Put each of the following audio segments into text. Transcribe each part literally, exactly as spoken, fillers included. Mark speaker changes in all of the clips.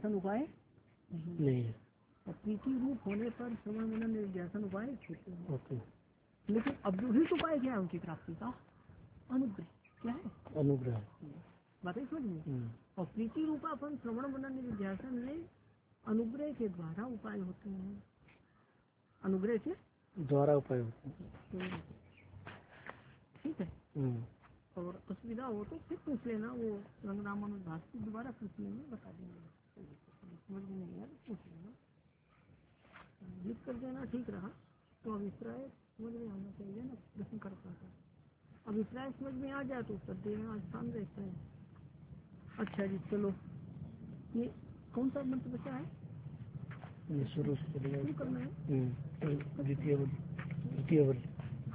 Speaker 1: निध्यासन उपाय नहीं है। और प्रीति रूप होने पर श्रवण मनन निध्यासन उपाय होते हैं। लेकिन अव्यूहित उपाय क्या है उनकी प्राप्ति का? अनुग्रह। क्या है? अनुग्रह। बातें समझ में। और प्रीति रूपापन श्रवण मनन निध्यासन में अनुग्रह के द्वारा उपाय होते हैं। अनुग्रह के द्वारा उपाय होते हैं। ठीक है। और असुविधा हो तो फिर पूछ लेना, वो रंगरामन भास्कर दोबारा पूछ लेंगे, बता देंगे। समझ में नहीं आया तो पूछ लेना, लिख कर देना, ठीक रहा। तो अभिप्राय समझ में आना चाहिए ना, प्रश्न कर पाता है। अभिप्राय समझ में आ जाए तो उत्तर देना आसान रहता है। अच्छा जी, चलो ये कौन सा मंत्र बचा है? ये शुरू शुरू करना है। द्वितीय द्वितीय वर्ग।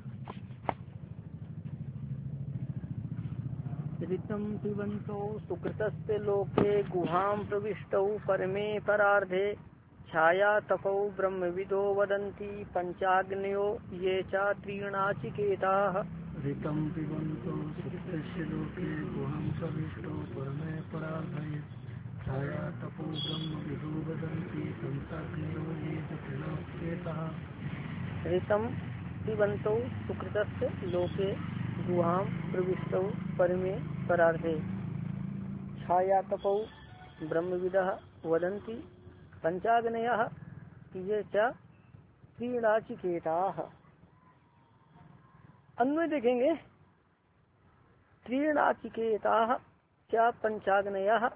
Speaker 1: ऋतं पिबन्तौ सुकृतस्य लोके गुहां प्रविष्टौ परमे परार्धे छाया तपौ ब्रह्मविदो वदन्ति पंचाग्नयो ये च त्रीणाचिकेताः। ऋतं पिबन्तौ सुकृतस्य लोके गुहां प्रविष्टौ परमे परार्धे छाया तपो ब्रह्मविदो वदन्ति पंचाग्नयो ये च त्रीणाचिकेताः। ऋतं पिबन्तौ सुकृतस्य लोके गुहां प्रविष्टौ परमे परार्धे छाया तपौ ब्रह्मविदः वदन्ति पंचाग्नयः ये च त्रीणाचिकेताः। अन्वय देखेंगे। त्रीणाचिकेताः च पंचाग्नयः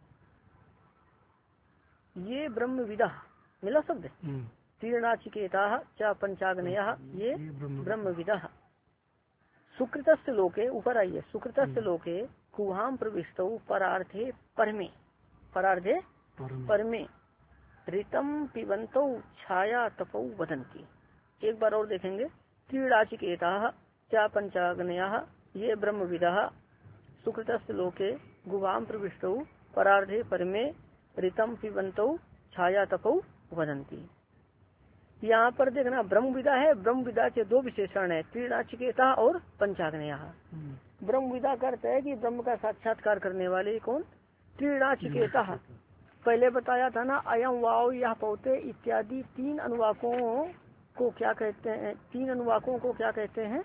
Speaker 1: ये ब्रह्मविदः। मिला शब्द? त्रीणाचिकेताः च पंचाग्नयः ये ब्रह्मविदः। सुकृतस्य लोके, ऊपर आइए, सुकृतस्य लोके गुहां प्रविष्टौ परार्धे परमे, परार्धे परमे ऋतं पिबन्तौ छाया तपौ वदन्ति। एक बार और देखेंगे। त्रीणाचिकेताः च पंचाग्नयः ये ब्रह्मविदः सुकृतस्य लोके गुहां प्रविष्टौ परार्धे परमे ऋतं पिबन्तौ छाया तपौ वदन्ति। यहाँ पर देखना ब्रह्मविदा है। ब्रह्मविदा के दो विशेषण है, त्रिणाचिकेता और पंचाग्नयः। ब्रह्मविदा का अर्थ है कि ब्रह्म का साक्षात्कार करने वाले कौन? त्रिणाचिकेता। पहले बताया था ना, अयम वाव यह पौते इत्यादि तीन अनुवाकों को क्या कहते हैं? तीन अनुवाकों को क्या कहते हैं?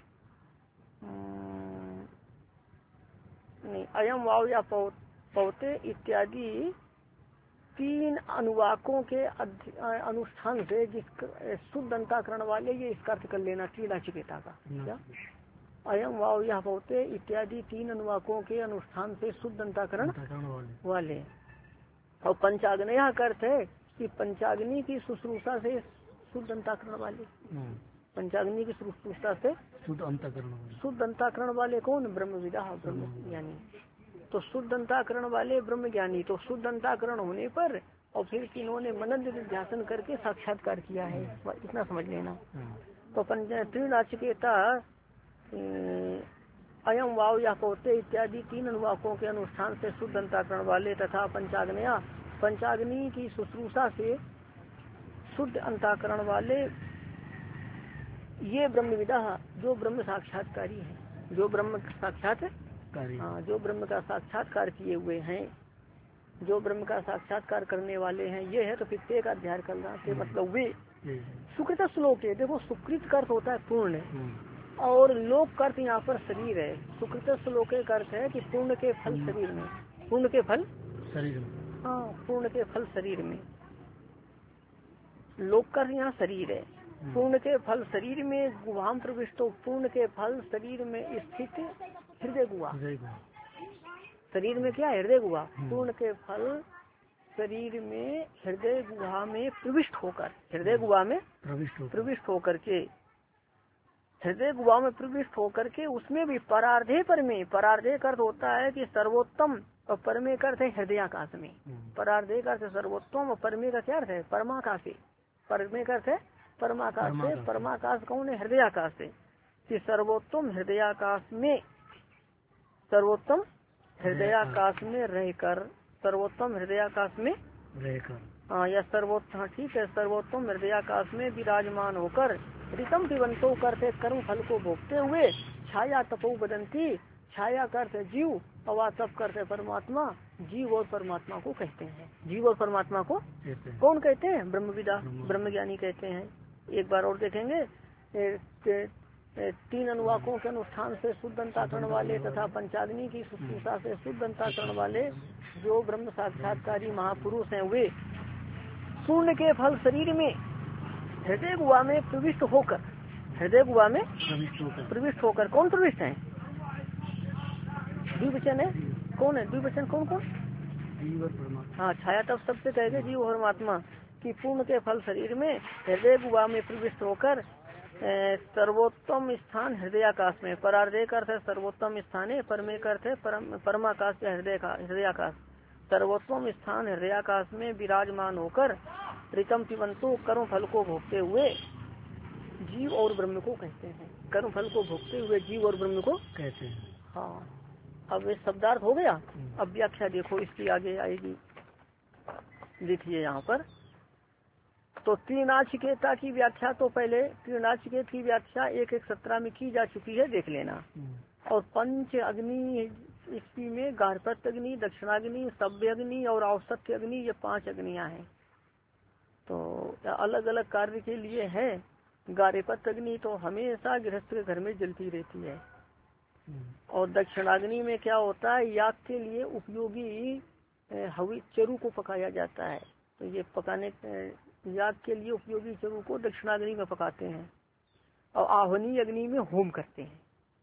Speaker 1: नहीं, अयम वाव यह पौते इत्यादि तीन अनुवाकों के अनुष्ठान से जिस शुद्ध अंतःकरण वाले, ये इसका अर्थ कर लेना त्रिणाचिकेता का। क्या? अयम वाव यह पौते इत्यादि तीन अनुवाकों के अनुष्ठान से शुद्ध अंतःकरण वाले। और पंचाग्नयः का अर्थ है कि पंचाग्नि की शुश्रूषा से शुद्ध अंतःकरण वाले। पंचाग्नि की शुश्रूषा से शुद्ध अंतःकरण शुद्ध अंतःकरण वाले कौन? ब्रह्मविदा, ब्रह्म ज्ञानी। तो शुद्ध अंतःकरण वाले ब्रह्म ज्ञानी। तो शुद्ध अंतःकरण होने पर और फिर इन्होंने मनन निध्यासन करके साक्षात्कार किया है, इतना समझ लेना। तो त्रिणाचिकेता अयम वाव या पौते इत्यादि तीन अनुवाकों के अनुष्ठान से शुद्ध अंतःकरण वाले तथा पंचाग्नया पंचाग्नि की शुश्रूषा से शुद्ध अंतःकरण वाले ये ब्रह्मविदा, जो ब्रह्म साक्षात्कारी है, जो ब्रह्म साक्षात हाँ जो ब्रह्म का साक्षात्कार किए हुए हैं, जो ब्रह्म का साक्षात्कार करने वाले हैं, ये है। तो प्रत्येक अध्याय करना से मतलब वे सुकृत श्लोक है। देखो, सुकृत का अर्थ होता है पूर्ण, और लोक का अर्थ यहाँ पर शरीर है। सुकृत श्लोक का अर्थ है कि पूर्ण के फल शरीर में, पूर्ण के फल शरीर में, हाँ पूर्ण के फल शरीर में। लोक का यहाँ शरीर है। पूर्ण के फल शरीर में गुहां प्रविष्टो, पूर्ण के फल शरीर में स्थित हृदय गुहा। शरीर में क्या? हृदय गुहा। पूर्ण के फल शरीर में हृदय गुहा में प्रविष्ट होकर, हृदय गुहा में प्रविष्ट होकर के, हृदय गुहा में प्रविष्ट होकर के उसमें भी परार्धे परमे, परार्धे का अर्थ होता है कि सर्वोत्तम, और परमे का अर्थ है हृदयाकाश में। परार्धे का अर्थ सर्वोत्तम और परमे का क्या अर्थ है? परमाकाश से। परमे का अर्थ है परमाकाश से। परमाकाश कौन है? हृदयाकाश से। कि सर्वोत्तम हृदयाकाश में, सर्वोत्तम हृदयाकाश में रहकर, सर्वोत्तम हृदयाकाश में रहकर, हाँ या सर्वोत्तम, ठीक है, सर्वोत्तम हृदयाकाश में विराजमान होकर ऋतम पिबंतो करते कर्म फल को भोगते हुए छाया तपो बदंती छाया का अर्थ है जीव, अवातप का अर्थ है परमात्मा। जीव और परमात्मा को कहते हैं, जीव और परमात्मा को कौन कहते हैं? ब्रह्मविदा, ब्रह्मज्ञानी कहते हैं। एक बार और देखेंगे, ए, ए, ए, तीन अनुवाकों के अनुष्ठान से शुद्ध अंतःकरण वाले तथा पंचाग्नि की शुश्रूषा से शुद्ध अंतःकरण वाले जो ब्रह्म साक्षात्कारी महापुरुष हैं, वे पूर्ण के फल शरीर में हृदय गुहा में प्रविष्ट होकर, हृदय गुहा में प्रविष्ट होकर, कौन प्रविष्ट है? द्विवचन है, कौन है द्विवचन? कौन कौन? जीव और परमात्मा। हाँ, छाया तब सबसे कहेंगे जीव और परमात्मा की पूर्ण के फल शरीर में हृदय गुहा में प्रविष्ट होकर सर्वोत्तम स्थान हृदयाकाश में, परार्धे का अर्थ है सर्वोत्तम स्थान है, परमे का अर्थ है परम परमाकाश या हृदय का हृदयाकाश, सर्वोत्तम स्थान हृदयाकाश में विराजमान होकर ऋतम पिबंतु कर्म फल को भोगते हुए जीव और ब्रह्म को कहते हैं। कर्म फल को भोगते हुए जीव और ब्रह्म को कहते हैं। हाँ, अब ये शब्दार्थ हो गया। अब व्याख्या देखो, इसकी आगे आएगी, देखिए यहाँ पर। तो त्रिनाचिकेता की व्याख्या तो पहले त्रिनाचिकेत की व्याख्या एक एक सत्रह में की जा चुकी है, देख लेना। और पंच अग्नि इसकी में गार्हपत्य अग्नि, दक्षिणाग्नि, सभ्य अग्नि और औसत्य अग्नि, ये पांच अग्नियां हैं। तो अलग अलग कार्य के लिए है। गार्हपत्य अग्नि तो हमेशा गृहस्थ के घर में जलती रहती है। और दक्षिणाग्नि में क्या होता है, याग के लिए उपयोगी हवि चरु को पकाया जाता है। तो ये पकाने याग के लिए उपयोगी चरु को दक्षिणाग्नि में पकाते हैं। और आह्वनीय अग्नि में होम करते हैं।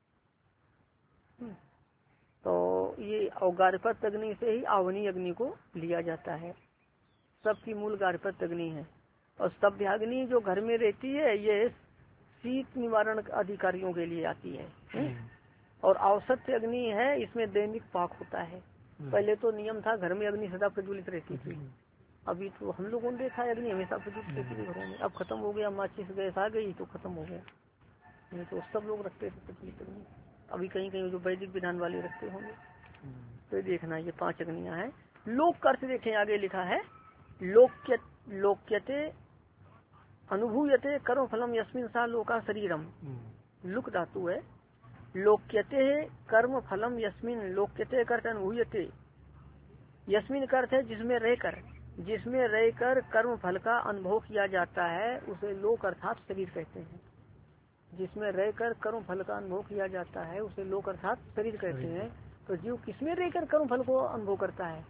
Speaker 1: तो ये गार्हपत्य अग्नि से ही आह्वनीय अग्नि को लिया जाता है। सबकी मूल गार्हपत्य अग्नि है। और सभ्याग्नि जो घर में रहती है, ये शीत निवारण अधिकारियों के लिए आती है। और औसत्य अग्नि है, इसमें दैनिक पाक होता है। पहले तो नियम था घर में अग्नि सदा प्रज्वलित रहती थी। अभी तो हम लोगों ने देखा है अग्नि हमेशा प्रज्वलित रहती थी घरों में। अब खत्म हो गया, माचिस गैस आ गई तो खत्म हो गया। नहीं तो सब लोग रखते थे प्रज्वलित अग्नि। अभी कहीं कहीं जो वैदिक विधान वाले रखते होंगे। तो देखना, ये पांच अग्नियां हैं। लोक का अर्थ देखें, आगे लिखा है लोक्य लोक्यते अनुभूयते कर्म फलम यस्मिन सा लोका शरीरम। लुक धातु है। लोक्यते कर्म फलम यस्मिन, लोक्यते करते अनुभूयते, यस्मिन करते जिसमें रहकर, जिसमें रहकर कर्म फल का अनुभव किया जाता है उसे लोक अर्थात शरीर कहते हैं। जिसमें रहकर कर्म फल का अनुभव किया जाता है उसे लोक अर्थात शरीर कहते हैं। तो जीव किसमें रहकर कर्म फल को अनुभव करता है?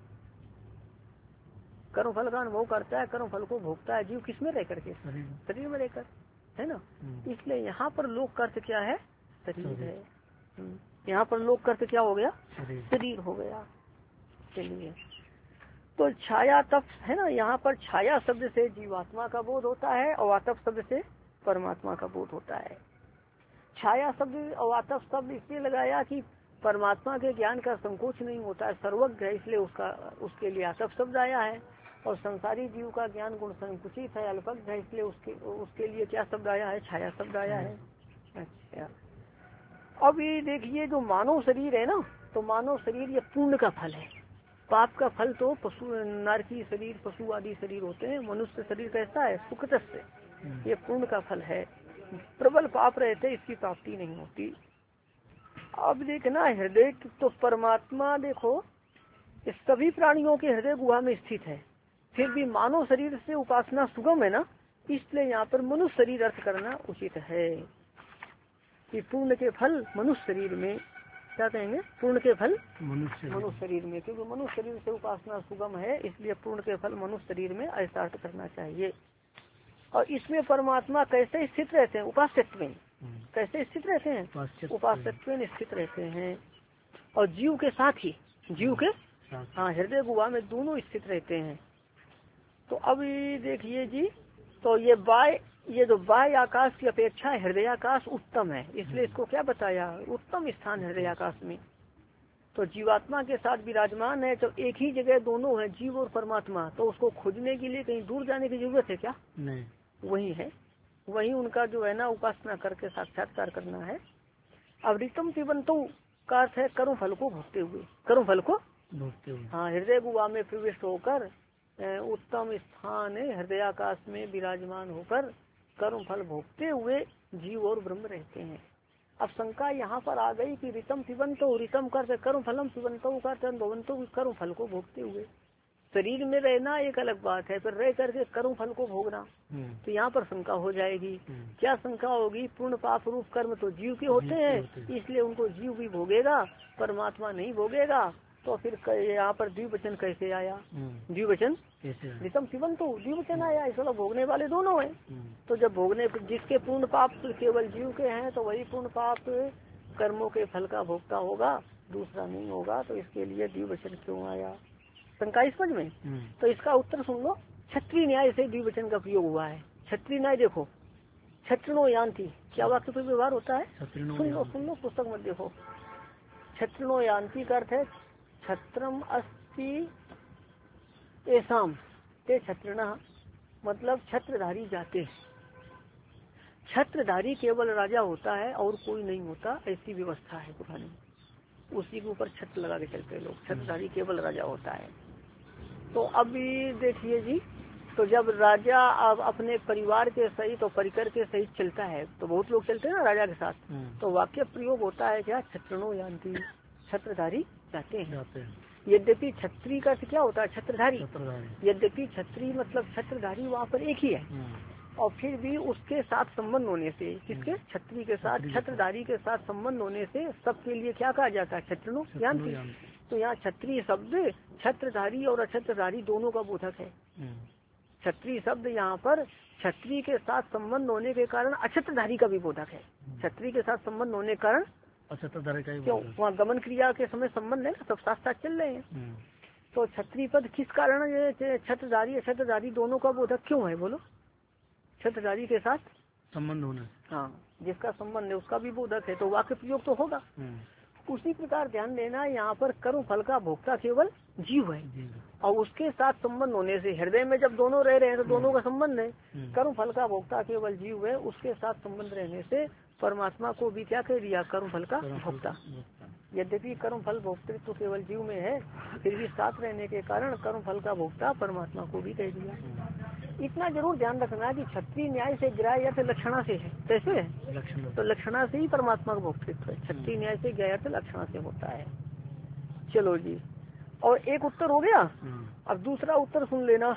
Speaker 1: कर्म फल का अनुभव करता है, कर्म फल को भोगता है जीव किसमें रह करके? शरीर में रहकर, है ना। इसलिए यहाँ पर लोक का अर्थ क्या है? शरीर है। यहाँ पर लोक का अर्थ क्या हो गया? शरीर हो गया। चलिए, तो छाया तप है ना, यहाँ पर छाया शब्द से जीवात्मा का बोध होता है और आतप शब्द से परमात्मा का बोध होता है। छाया शब्द और आतप शब्द इसलिए लगाया कि परमात्मा के ज्ञान का संकोच नहीं होता है, सर्वज्ञ है, इसलिए उसका उसके लिए आतप शब्द आया है। और संसारी जीव का ज्ञान गुण संकुचित है, अल्पज्ञ है, इसलिए उसके उसके लिए क्या शब्द आया है? छाया शब्द आया है। अच्छा, अब ये देखिए जो मानव शरीर है ना, तो मानव शरीर ये पुण्य का फल है। पाप का फल तो पशु नारकी शरीर, पशु आदि शरीर होते हैं। मनुष्य शरीर कैसा है? सुकृत से, ये पुण्य का फल है। प्रबल पाप रहते इसकी प्राप्ति नहीं होती। अब देखना हृदय तो परमात्मा देखो इस सभी प्राणियों के हृदय गुहा में स्थित है, फिर भी मानव शरीर से उपासना सुगम है ना, इसलिए यहाँ पर मनुष्य शरीर अर्थ करना उचित है कि पूर्ण के फल मनुष्य शरीर में, क्या कहेंगे? पूर्ण के फल मनुष्य मनुष्य शरीर में, क्योंकि मनुष्य शरीर से उपासना सुगम है, इसलिए पूर्ण के फल मनुष्य शरीर में ऐसा अर्थ करना चाहिए। और इसमें परमात्मा कैसे स्थित रहते हैं? उपास्यत्व में। कैसे स्थित रहते हैं? उपास्यत्व में स्थित रहते हैं। और जीव के साथ ही, जीव के हाँ हृदय गुहा में दोनों स्थित रहते हैं। तो अब देखिए जी, तो ये बाय ये जो बाह्य आकाश की अपेक्षा हृदय आकाश उत्तम है, इसलिए इसको क्या बताया? उत्तम स्थान हृदय आकाश में। तो जीवात्मा के साथ विराजमान है, तो एक ही जगह दोनों है, जीव और परमात्मा। तो उसको खोजने के लिए कहीं दूर जाने की जरूरत है क्या? नहीं, वही है, वही उनका जो है ना उपासना करके साक्षात्कार करना है। अब ऋतम पिबंतु का अर्थ है कर्म फल को भोगते हुए, कर्म फल को भोगते हुए। हाँ, हृदय गुहा में प्रविष्ट होकर उत्तम स्थान हृदयाकाश में विराजमान होकर कर्म फल भोगते हुए जीव और ब्रह्म रहते हैं। अब शंका यहाँ पर आ गई कि ऋतम पिबंतो, ऋतम करते कर्म फलम, पिबंतो करते भवंतो कर्म फल को भोगते हुए। शरीर में रहना एक अलग बात है, पर रह करके कर्म फल को भोगना, तो यहाँ पर शंका हो जाएगी। क्या शंका होगी? पूर्ण पाप रूप कर्म तो जीव के होते हैं, इसलिए उनको जीव भी भोगेगा, परमात्मा नहीं भोगेगा। तो फिर यहाँ पर द्विवचन कैसे आया? द्विवचन ऋतम पिबंतो, द्विवचन आया, इसलिए भोगने वाले दोनों हैं। तो जब भोगने, जिसके पूर्ण पाप केवल जीव के हैं, तो वही पूर्ण पाप कर्मों के फल का भोगता होगा, दूसरा नहीं होगा। तो इसके लिए द्विवचन क्यों आया? शंका इस समझ में। तो इसका उत्तर सुन लो। क्षत्रिय न्याय से द्विवचन का प्रयोग हुआ है। क्षत्रिय न्याय देखो, क्षत्रियो यान्ति, क्या वाक्य पर व्यवहार होता है? सुन लो सुन लो, पुस्तक मत देखो। क्षत्रियो यान्ति का अर्थ है क्षत्रम अस्ति एसाम ते क्षत्रिणः, मतलब छत्रधारी जाते हैं। छत्रधारी केवल राजा होता है और कोई नहीं होता, ऐसी व्यवस्था है पुरानी। उसी के ऊपर छत्र लगा के चलते लोग, छत्रधारी केवल राजा होता है। तो अभी देखिए जी, तो जब राजा अब अपने परिवार के सहित और परिकर के सहित चलता है, तो बहुत लोग चलते हैं ना राजा के साथ, तो वाक्य प्रयोग होता है क्या? क्षत्रियो यान्ति, छत्रधारी जाते हैं। यद्यपि छत्री का क्या होता है? छत्रधारी। यद्यपि छत्री मतलब छत्रधारी वहाँ पर एक ही है, और फिर भी उसके साथ संबंध होने से, किसके? छत्री के साथ, छत्रधारी के साथ संबंध होने से सबके लिए क्या कहा जाता है? क्षत्रियो यान्ति। तो यहाँ क्षत्रिय शब्द छत्रधारी और अछत्रधारी दोनों का बोधक है। क्षत्रिय शब्द यहाँ पर क्षत्रिय के साथ संबंध होने के कारण अछत्रधारी का भी बोधक है। क्षत्रिय के साथ संबंध होने के कारण अछत्रधारी का, क्यों? वहाँ गमन क्रिया के समय संबंध है ना, सब साथ साथ चल रहे हैं। तो क्षत्रिय पद किस कारण ये छत्रधारी अछत्रधारी दोनों का बोधक क्यों है? बोलो। छत्रधारी के साथ संबंध होना, हाँ, जिसका संबंध है उसका भी बोधक है, तो वाक्य प्रयोग तो होगा। उसी प्रकार ध्यान देना, यहाँ पर कर्म फल का भोक्ता केवल जीव है, और उसके साथ संबंध होने से हृदय में जब दोनों रह रहे हैं तो दोनों का संबंध है। कर्म फल का भोक्ता केवल जीव है, उसके साथ संबंध रहने से परमात्मा को भी क्या कह दिया? कर्म फल का भोक्ता। यद्यपि कर्म फल भोक्तृत्व तो केवल जीव में है, फिर भी साथ रहने के कारण कर्म फल का भोक्ता परमात्मा को भी कह दिया। इतना जरूर ध्यान रखना कि क्षत्रिय न्याय से ग्राह्य अर्थ लक्षणा से है। कैसे है? तो लक्षणा से ही परमात्मा का भोक्तृत्व है। क्षत्रिय न्याय से ग्राह्य अर्थ लक्षणा से होता है। चलो जी, और एक उत्तर हो गया। अब दूसरा उत्तर सुन लेना,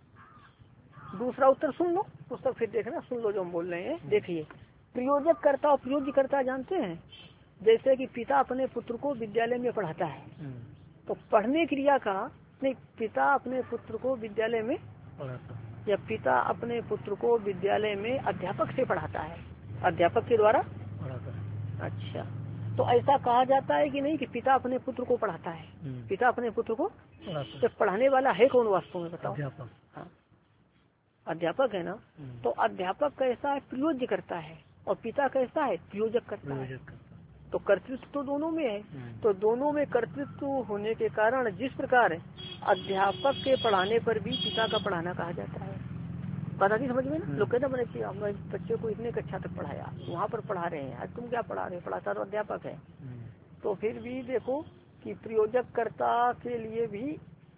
Speaker 1: दूसरा उत्तर सुन लो, पुस्तक फिर देखना, सुन लो जो हम बोल रहे हैं। देखिए, प्रयोजक करता और प्रयोज्य करता जानते हैं। जैसे कि पिता अपने पुत्र को विद्यालय में पढ़ाता है, तो पढ़ने क्रिया का नहीं, पिता अपने पुत्र को विद्यालय में पढ़ाता है, या पिता अपने पुत्र को विद्यालय में अध्यापक से पढ़ाता है, अध्यापक के द्वारा पढ़ाता है। अच्छा, तो ऐसा कहा जाता है कि नहीं कि पिता अपने पुत्र को पढ़ाता है? पिता अपने पुत्र को तो पढ़ाने वाला है कौन वास्तव में? बताओ। अध्यापक। हाँ, अध्यापक है ना। तो अध्यापक कैसा है? प्रयोज्य करता है, और पिता कैसा है? प्रयोजक करता है। तो कर्तृत्व तो दोनों में है, तो दोनों में कर्तृत्व होने के कारण जिस प्रकार अध्यापक के पढ़ाने पर भी पिता का पढ़ाना कहा जाता है। पता नहीं समझ में ना? लोग कहते बने कि हमने बच्चे को इतने कक्षा तक पढ़ाया, वहाँ पर पढ़ा रहे हैं, आज तुम क्या पढ़ा रहे? पढ़ाता तो अध्यापक है। तो फिर भी देखो कि प्रयोजक कर्ता के लिए भी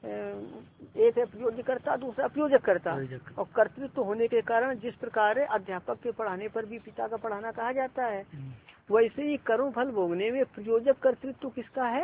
Speaker 1: एक है प्रयोजक कर्ता, दूसरा प्रयोजक कर्ता, और कर्तृत्व होने के कारण जिस प्रकार अध्यापक के पढ़ाने पर भी पिता का पढ़ाना कहा जाता है, वैसे ही कर्म फल भोगने में प्रयोजक कर्तृत्व किसका है?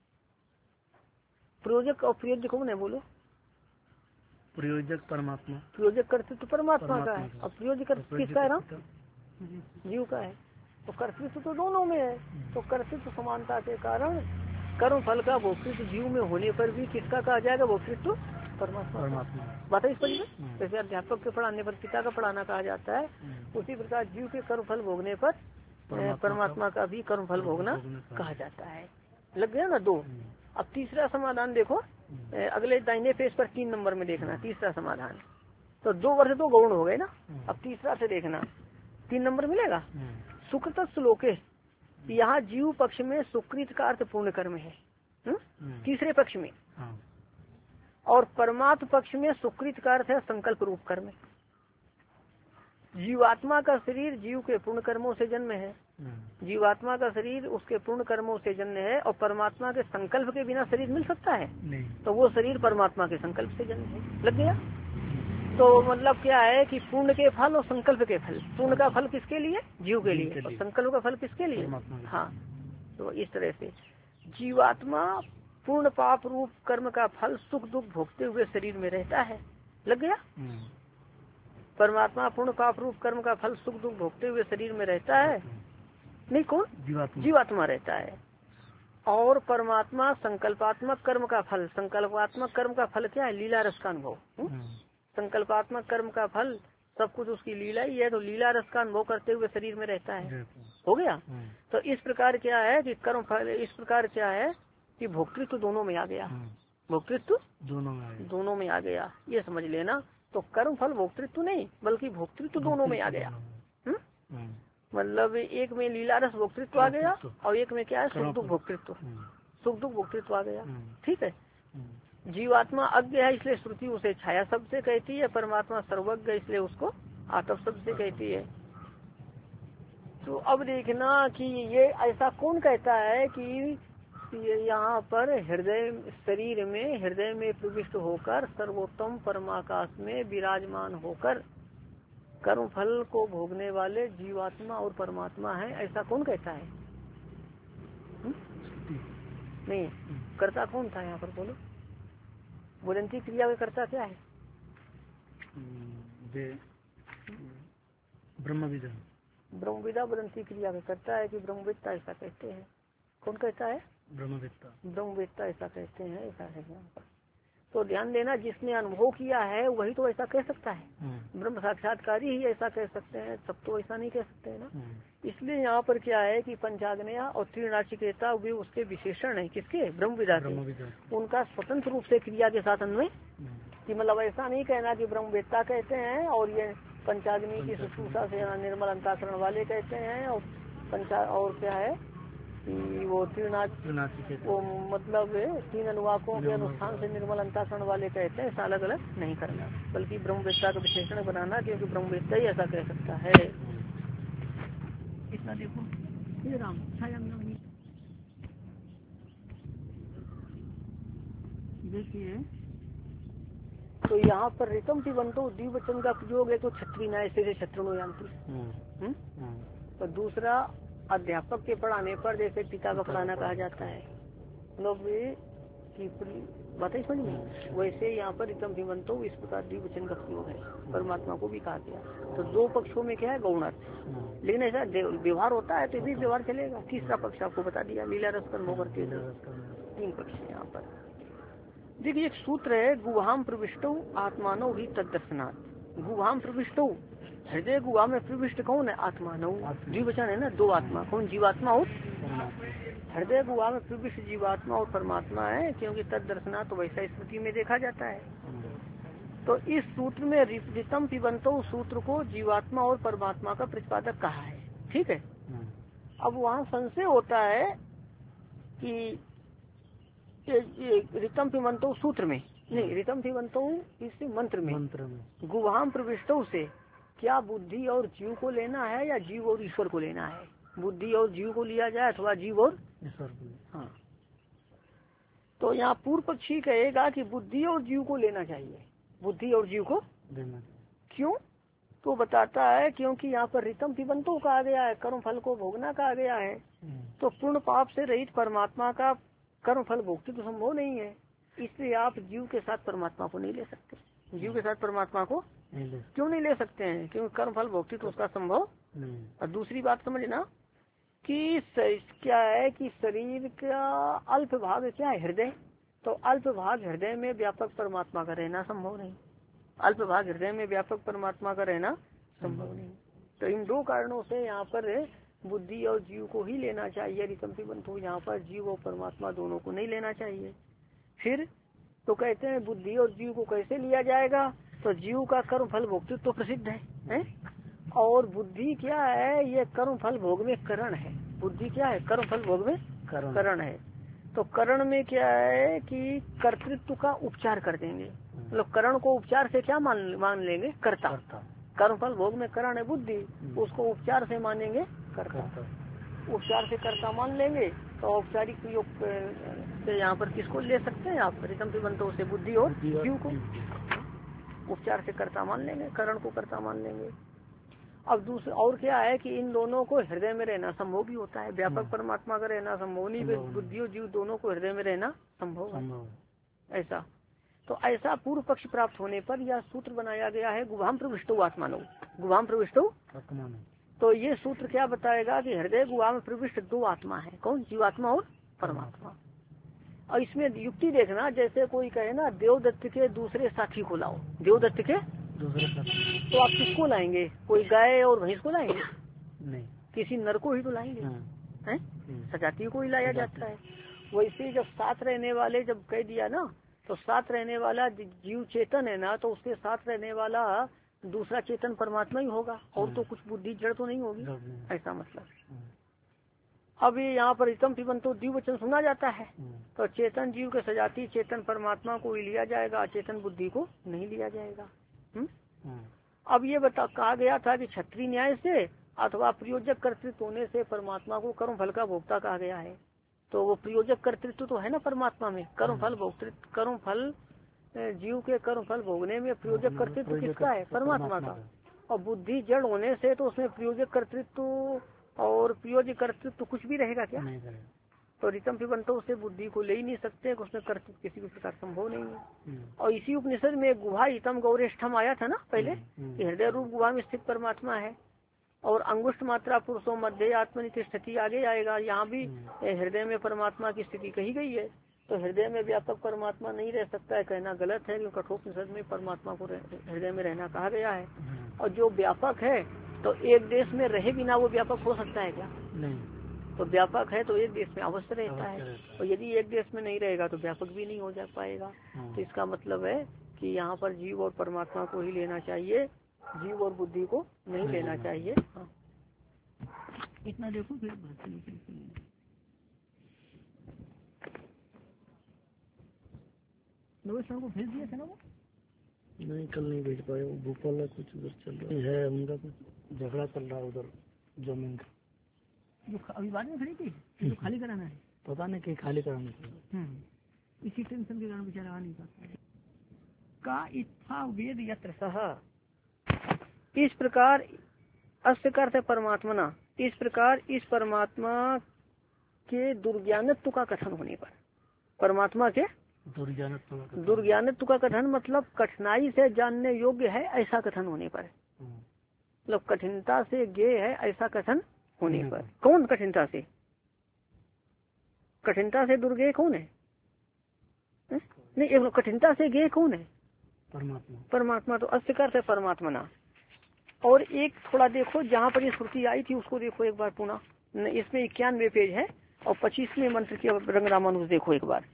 Speaker 1: प्रयोजक और प्रयोज्य कौन है? बोलो। प्रयोजक परमात्मा। प्रयोजक कर्तृत्व परमात्मा का है, और प्रयोजक कर्तृत्व किसका है? राम जीव का है। तो कर्तृत्व तो दोनों में है, तो कर्तृत्व समानता के कारण कर्म फल का भोक्तृत्व जीव में होने पर भी किसका कहा जाएगा? भोक्तृत्व परमात्मा। परमात्मा बात है इस पर। जैसे अध्यापक के पढ़ाने पर पिता का पढ़ाना कहा जाता है, उसी प्रकार जीव के कर्म फल भोगने पर परमात्मा का भी कर्म फल भोगना कहा जाता है। लग गया ना दो। अब तीसरा समाधान देखो, अगले दाहिने पेज पर तीन नंबर में देखना, तीसरा समाधान। तो दो वर्ष तो गौण हो गए ना, अब तीसरा से देखना, तीन नंबर मिलेगा। सुकृत श्लोके, यहाँ जीव पक्ष में सुकृत का अर्थ पूर्ण कर्म है, हुँ? तीसरे पक्ष में, और परमात्म पक्ष में सुकृत का अर्थ है संकल्प रूप कर्म। जीवात्मा का शरीर जीव के पूर्ण कर्मों से जन्म है, जीवात्मा का शरीर उसके पूर्ण कर्मों से जन्म है, और परमात्मा के संकल्प के बिना शरीर मिल सकता है? नहीं। तो वो शरीर परमात्मा के संकल्प से जन्म है। लग गया? तो मतलब क्या है कि पूर्ण के फल और संकल्प के फल, पूर्ण का फल किसके लिए? जीव के लिए, और संकल्प का फल किसके लिए? हाँ। तो इस तरह से जीवात्मा पूर्ण पाप रूप कर्म का फल सुख दुख भोगते हुए शरीर में रहता है। लग गया? परमात्मा पूर्ण पाप रूप कर्म का फल सुख दुख भोगते हुए शरीर में रहता है। नहीं, कौन? जीवात्मा। जीवात्मा रहता है। और परमात्मा संकल्पात्मक कर्म का फल, संकल्पात्मक कर्म का फल क्या है? लीला रस का अनुभव। संकल्पात्मक कर्म का फल सब कुछ उसकी लीला ही है, तो लीला रस का अनुभव करते हुए शरीर में रहता है। हो गया? तो इस प्रकार क्या है कि कर्म फल, इस प्रकार क्या है कि भोक्तृत्व दोनों में आ गया। भोक्तृत्व दोनों में दोनों में आ गया, ये समझ लेना। तो कर्म फल भोक्तृत्व नहीं बल्कि भोक्तृत्व दोनों में आ गया। मतलब एक में लीला रस भोक्तृत्व आ गया और एक में क्या है? सुख दुख भोक्तृत्व, सुख दुख भोक्तृत्व आ गया। ठीक है। जीवात्मा अज्ञ है इसलिए श्रुति उसे छाया शब्द से कहती है, परमात्मा सर्वज्ञ इसलिए उसको आतप शब्द से कहती है। तो अब देखना कि ये ऐसा कौन कहता है कि यहाँ पर हृदय शरीर में हृदय में प्रविष्ट होकर सर्वोत्तम परमाकाश में विराजमान होकर कर्म फल को भोगने वाले जीवात्मा और परमात्मा है, ऐसा कौन कहता है? हुँ? नहीं, कर्ता कौन था यहाँ पर? बोलो। बुदंती क्रिया का कर्ता क्या है? ब्रह्मविदा। ब्रह्मविदा बुदंती क्रिया का कर्ता है कि ब्रह्मविद्ता ऐसा कहते हैं। कौन कहता है? ब्रह्मविद्ता। ब्रह्मविद्ता ऐसा कहते हैं, ऐसा है यहाँ पर। तो ध्यान देना, जिसने अनुभव किया है वही तो ऐसा कह सकता है। ब्रह्म साक्षात्कारी ही ऐसा कह सकते हैं, सब तो ऐसा नहीं कह सकते हैं ना। इसलिए यहाँ पर क्या है कि पंचाग्नया और त्रिनाचिकेता वे उसके विशेषण है। किसके? ब्रह्मविदा के। उनका स्वतंत्र रूप से क्रिया के साथ अन्वय कि मतलब ऐसा नहीं कहना कि ब्रह्मवेत्ता कहते हैं और ये पंचाग्नि की शुश्रूषा से निर्मल अंताकरण वाले कहते हैं, और पंचा और क्या है कि वो त्रिनाच वो मतलब तीन अनुवाकों के अनुष्ठान से निर्मल अंताकरण वाले कहते हैं। ऐसा अलग अलग नहीं करना, बल्कि ब्रह्मवेत्ता का विशेषण बनाना, क्योंकि ब्रह्मवेत्ता ही ऐसा कह सकता है। इतना देखो ये राम देखिए, तो यहाँ पर ऋतम की बंतो द्विवचन का प्रयोग है तो छत्री न ऐसे छत्रो जानती। तो दूसरा अध्यापक के पढ़ाने पर जैसे पिता का पढ़ाना कहा जाता है, लोग की बातें समझ में, वैसे यहाँ पर ऋतम भिमंतो इस प्रकार द्विवचन का प्रयोग है, परमात्मा को भी कहा गया। तो दो पक्षों में क्या है? गौणर्थ, लेकिन ऐसा व्यवहार होता है तो भी व्यवहार चलेगा। तीसरा पक्ष आपको बता दिया, लीला रस कर्म करते तीन पक्ष यहाँ पर। देखिए एक सूत्र है, गुहाम प्रविष्टो आत्मानो ही तदर्शनात्। गुहाम प्रविष्टो, हृदय गुहा में प्रविष्ट कौन है? आत्मानो। द्विवचन है ना, दो आत्मा। कौन? जीवात्मा और हृदय गुहा में प्रविष्ट जीवात्मा और परमात्मा है, क्योंकि तदर्शनात् तो वैसा स्मृति में देखा जाता है। तो इस सूत्र में ऋतम पिबंतो सूत्र को जीवात्मा और परमात्मा का प्रतिपादक कहा है। ठीक है। अब वहाँ संशय होता है कि ऋतम पिबंतो सूत्र में नहीं, ऋतम पिबंतो इस मंत्र में, मंत्र में गुहाम प्रविष्टो से क्या बुद्धि और जीव को लेना है या जीव और ईश्वर को लेना है? बुद्धि और जीव को लिया जाए अथवा जीव और ईश्वर को। हाँ, तो यहाँ पूर्व पक्षी कहेगा कि बुद्धि और जीव को लेना चाहिए, बुद्धि और जीव को लेना। क्यों? तो बताता है क्योंकि यहाँ पर ऋतम पिबंतो कहा गया है, कर्म फल को भोगना कहा गया है। तो पूर्ण पाप से रहित परमात्मा का कर्म फल भोगती तो संभव नहीं है, इसलिए आप जीव के साथ परमात्मा को नहीं ले सकते। जीव के साथ परमात्मा को नहीं क्यों नहीं ले सकते हैं? क्योंकि कर्म फल भोगती तो उसका संभव नहीं। और दूसरी बात समझना कि क्या है कि शरीर का अल्प भाग क्या है? हृदय। तो अल्प भाग हृदय में व्यापक परमात्मा का रहना संभव नहीं, अल्प भाग हृदय में व्यापक परमात्मा का रहना संभव नहीं। तो इन दो कारणों से यहाँ पर बुद्धि और जीव को ही लेना चाहिए। ऋतम पिबंतो यहाँ पर जीव और परमात्मा दोनों को नहीं लेना चाहिए। फिर तो कहते हैं बुद्धि और जीव को कैसे लिया जाएगा? तो जीव का कर्म फल भोक्तृत्व तो प्रसिद्ध है, है? और बुद्धि क्या है? ये कर्म फल भोग में करण है। बुद्धि क्या है? कर्म फल भोग में करण है। तो करण में क्या है कि कर्तृत्व का उपचार कर देंगे, मतलब करण को उपचार से क्या मान मान लेंगे? कर्ता। कर्म फल भोग में करण है बुद्धि, उसको उपचार से मानेंगे कर्ता। उपचार से कर्ता मान लेंगे। तो औपचारिक प्रयोग से यहाँ पर किसको ले सकते हैं आप? ऋतम पिबंतो से बुद्धि और जीव को। उपचार से कर्ता मान लेंगे, करण को कर्ता मान लेंगे। अब दूसरा और क्या है कि इन दोनों को हृदय में रहना संभव भी होता है। व्यापक परमात्मा का रहना संभव नहीं, बुद्धि और जीव दोनों को हृदय में रहना संभव है। ऐसा तो ऐसा पूर्व पक्ष प्राप्त होने पर यह सूत्र बनाया गया है गुभाम प्रविष्टो आत्मानो, गुभाम प्रविष्टो। तो ये सूत्र क्या बताएगा कि हृदय गुहा में प्रविष्ट दो आत्मा है, कौन? जीवात्मा और परमात्मा। और इसमें युक्ति देखना, जैसे कोई कहे ना देवदत्त के दूसरे साथी को लाओ, देवदत्त के दूसरे साथी, तो आप किसको लाएंगे? कोई गाय और भैंस को लाएंगे? नहीं, किसी नर को ही तो लाएंगे, हैं? सजाती को ही लाया जाता है। वैसे जब साथ रहने वाले जब कह दिया ना, तो साथ रहने वाला जीव चेतन है ना, तो उसके साथ रहने वाला दूसरा चेतन परमात्मा ही होगा, और तो कुछ बुद्धि जड़ तो नहीं होगी, ऐसा मतलब। अब ये यहाँ पर इतम पिबंतो द्विवचन सुना जाता है, तो चेतन जीव के सजाती चेतन परमात्मा को ही लिया जाएगा, चेतन बुद्धि को नहीं लिया जाएगा। हुँ? अब ये बता कहा गया था कि क्षत्रिय न्याय से अथवा प्रयोजक कर्तृत्व होने से परमात्मा को कर्म फल का भोक्ता कहा गया है। तो वो प्रयोजक कर्तृत्व तो है ना परमात्मा में, कर्म फल भोक्तृत्व, कर्म फल जीव के कर्म फल भोगने में प्रयोजक कर्तृत्व किसका है? परमात्मा का। और बुद्धि जड़ होने से तो उसमें प्रयोजक कर्तृत्व और प्रयोजक कर्तृत्व कुछ भी रहेगा क्या? तो रितम पिबंतो से बुद्धि को ले ही नहीं सकते, उसमें कर्तृत्व किसी भी प्रकार संभव नहीं है। और इसी उपनिषद में गुहा इतम गौरेष्ठम आया था ना पहले, कि हृदय रूप गुहा में स्थित परमात्मा है, और अंगुष्ठ मात्रा पुरुषों मध्य आत्मनित स्थिति आगे आएगा। यहाँ भी हृदय में परमात्मा की स्थिति कही गई है। तो हृदय में व्यापक परमात्मा नहीं रह सकता है, कहना गलत है, क्योंकि कठोपनिषद में परमात्मा को हृदय में रहना कहा गया है। और जो व्यापक है तो एक देश में रहे बिना वो व्यापक हो सकता है क्या? नहीं। तो व्यापक है तो एक देश में अवश्य रहता है, और यदि एक देश में नहीं रहेगा तो व्यापक भी नहीं हो जा पाएगा। तो इसका मतलब है कि यहाँ पर जीव और परमात्मा को ही लेना चाहिए, जीव और बुद्धि को नहीं लेना चाहिए। हाँ, इतना देखो फिर को भेज दिया था ना वो?
Speaker 2: नहीं, कल नहीं भेज पाए, वो भोपाल में कुछ उधर चल रहा है, उनका कुछ झगड़ा चल रहा है उधर जमीन का,
Speaker 1: जो अभी बाद में खड़ी थी, जो खाली कराना है,
Speaker 2: पता नहीं कहीं खाली कराना है।
Speaker 1: इसी टेंशन के कारण बेचारा आ नहीं पाता। का इच्छा वेद यत्र सह, इस प्रकार अस्य का अर्थ है परमात्मा ना, इस प्रकार इस परमात्मा के दुर्ज्ञानत्व का कथन होने पर, परमात्मा के
Speaker 2: दुर्ज्ञानत्व
Speaker 1: दुर्ज्ञानत्व का कथन मतलब कठिनाई से जानने योग्य है ऐसा कथन होने पर, मतलब कठिनता से गे है ऐसा कथन होने पर। कौन कठिनता से? कठिनता से दुर्गे कौन है? नहीं, एक कठिनता से गे कौन है?
Speaker 2: परमात्मा।
Speaker 1: परमात्मा। तो अस्य का अर्थ है परमात्मा ना। और एक थोड़ा देखो जहाँ पर ये श्रुति आई थी उसको देखो एक बार पुनः, इसमें इक्यानवे पेज है और पच्चीसवें मंत्र के रंग रामानुज देखो एक बार,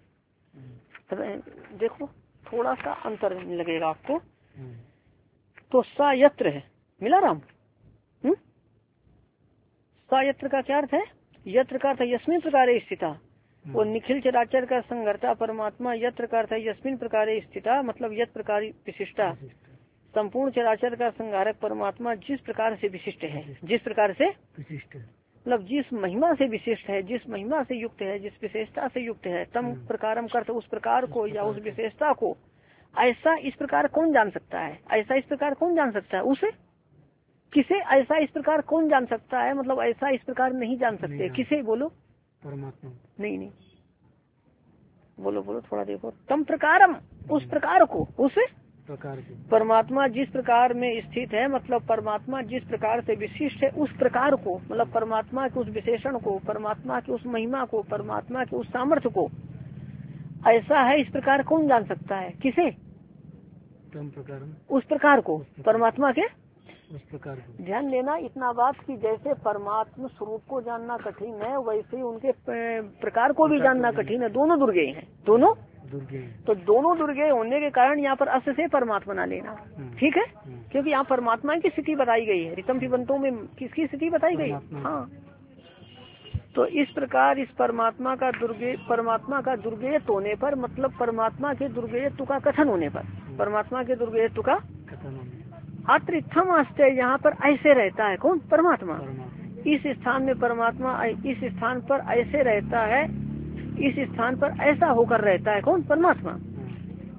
Speaker 1: देखो थोड़ा सा अंतर लगेगा आपको। तो सा यत्र है, मिला राम? हम्म, सा यत्र का क्या अर्थ है? यत्र का अर्थ है यस्मिन प्रकारे स्थिता, वो निखिल चराचर का संघर्ता परमात्मा, यत्र का अर्थ है यस्मिन प्रकारे स्थिता, मतलब यत प्रकार विशिष्टा, संपूर्ण चराचर का संहारक परमात्मा जिस प्रकार से विशिष्ट है, जिस प्रकार से
Speaker 2: विशिष्ट,
Speaker 1: मतलब जिस महिमा से विशिष्ट है, जिस महिमा से युक्त है, जिस विशेषता से युक्त है, तम प्रकारम करते उस प्रकार को या उस विशेषता को, ऐसा इस प्रकार कौन जान सकता है? ऐसा इस प्रकार कौन जान सकता है? उसे किसे ऐसा इस प्रकार कौन जान सकता है? मतलब ऐसा इस प्रकार नहीं जान सकते, किसे? बोलो।
Speaker 2: परमात्मा।
Speaker 1: नहीं नहीं, बोलो बोलो थोड़ा देखो। तम प्रकारम, उस प्रकार को, उस
Speaker 2: प्रकार की,
Speaker 1: परमात्मा जिस प्रकार में स्थित है, मतलब परमात्मा जिस प्रकार से विशिष्ट है उस प्रकार को, मतलब परमात्मा के उस विशेषण को, परमात्मा की उस महिमा को, परमात्मा के उस सामर्थ्य को, ऐसा है इस प्रकार कौन जान सकता है? किसे?
Speaker 2: प्रकार,
Speaker 1: उस प्रकार को, परमात्मा के
Speaker 2: उस प्रकार को।
Speaker 1: ध्यान देना इतना बात कि जैसे परमात्मा स्वरूप को जानना कठिन है, वैसे उनके प्रकार को भी जानना कठिन है। दोनों दुर्गे हैं, दोनों
Speaker 2: दुर्गे।
Speaker 1: तो दोनों दुर्गे होने के कारण यहाँ पर अस्य से परमात्मा ना लेना, ठीक है? क्योंकि यहाँ परमात्मा की स्थिति बताई गई है। रितम पिबंतों में किसकी स्थिति बताई गई? हाँ। तो इस प्रकार इस परमात्मा का दुर्गे परमात्मा का दुर्गेयत्व होने पर, मतलब परमात्मा के दुर्गेयत्व का कथन होने पर, परमात्मा के दुर्गेयत्व का कथन होने पर अत्र इत्थम आस्ते, यहाँ पर ऐसे रहता है कौन? परमात्मा। इस स्थान में परमात्मा इस स्थान पर ऐसे रहता है, इस स्थान पर ऐसा होकर रहता है कौन? परमात्मा।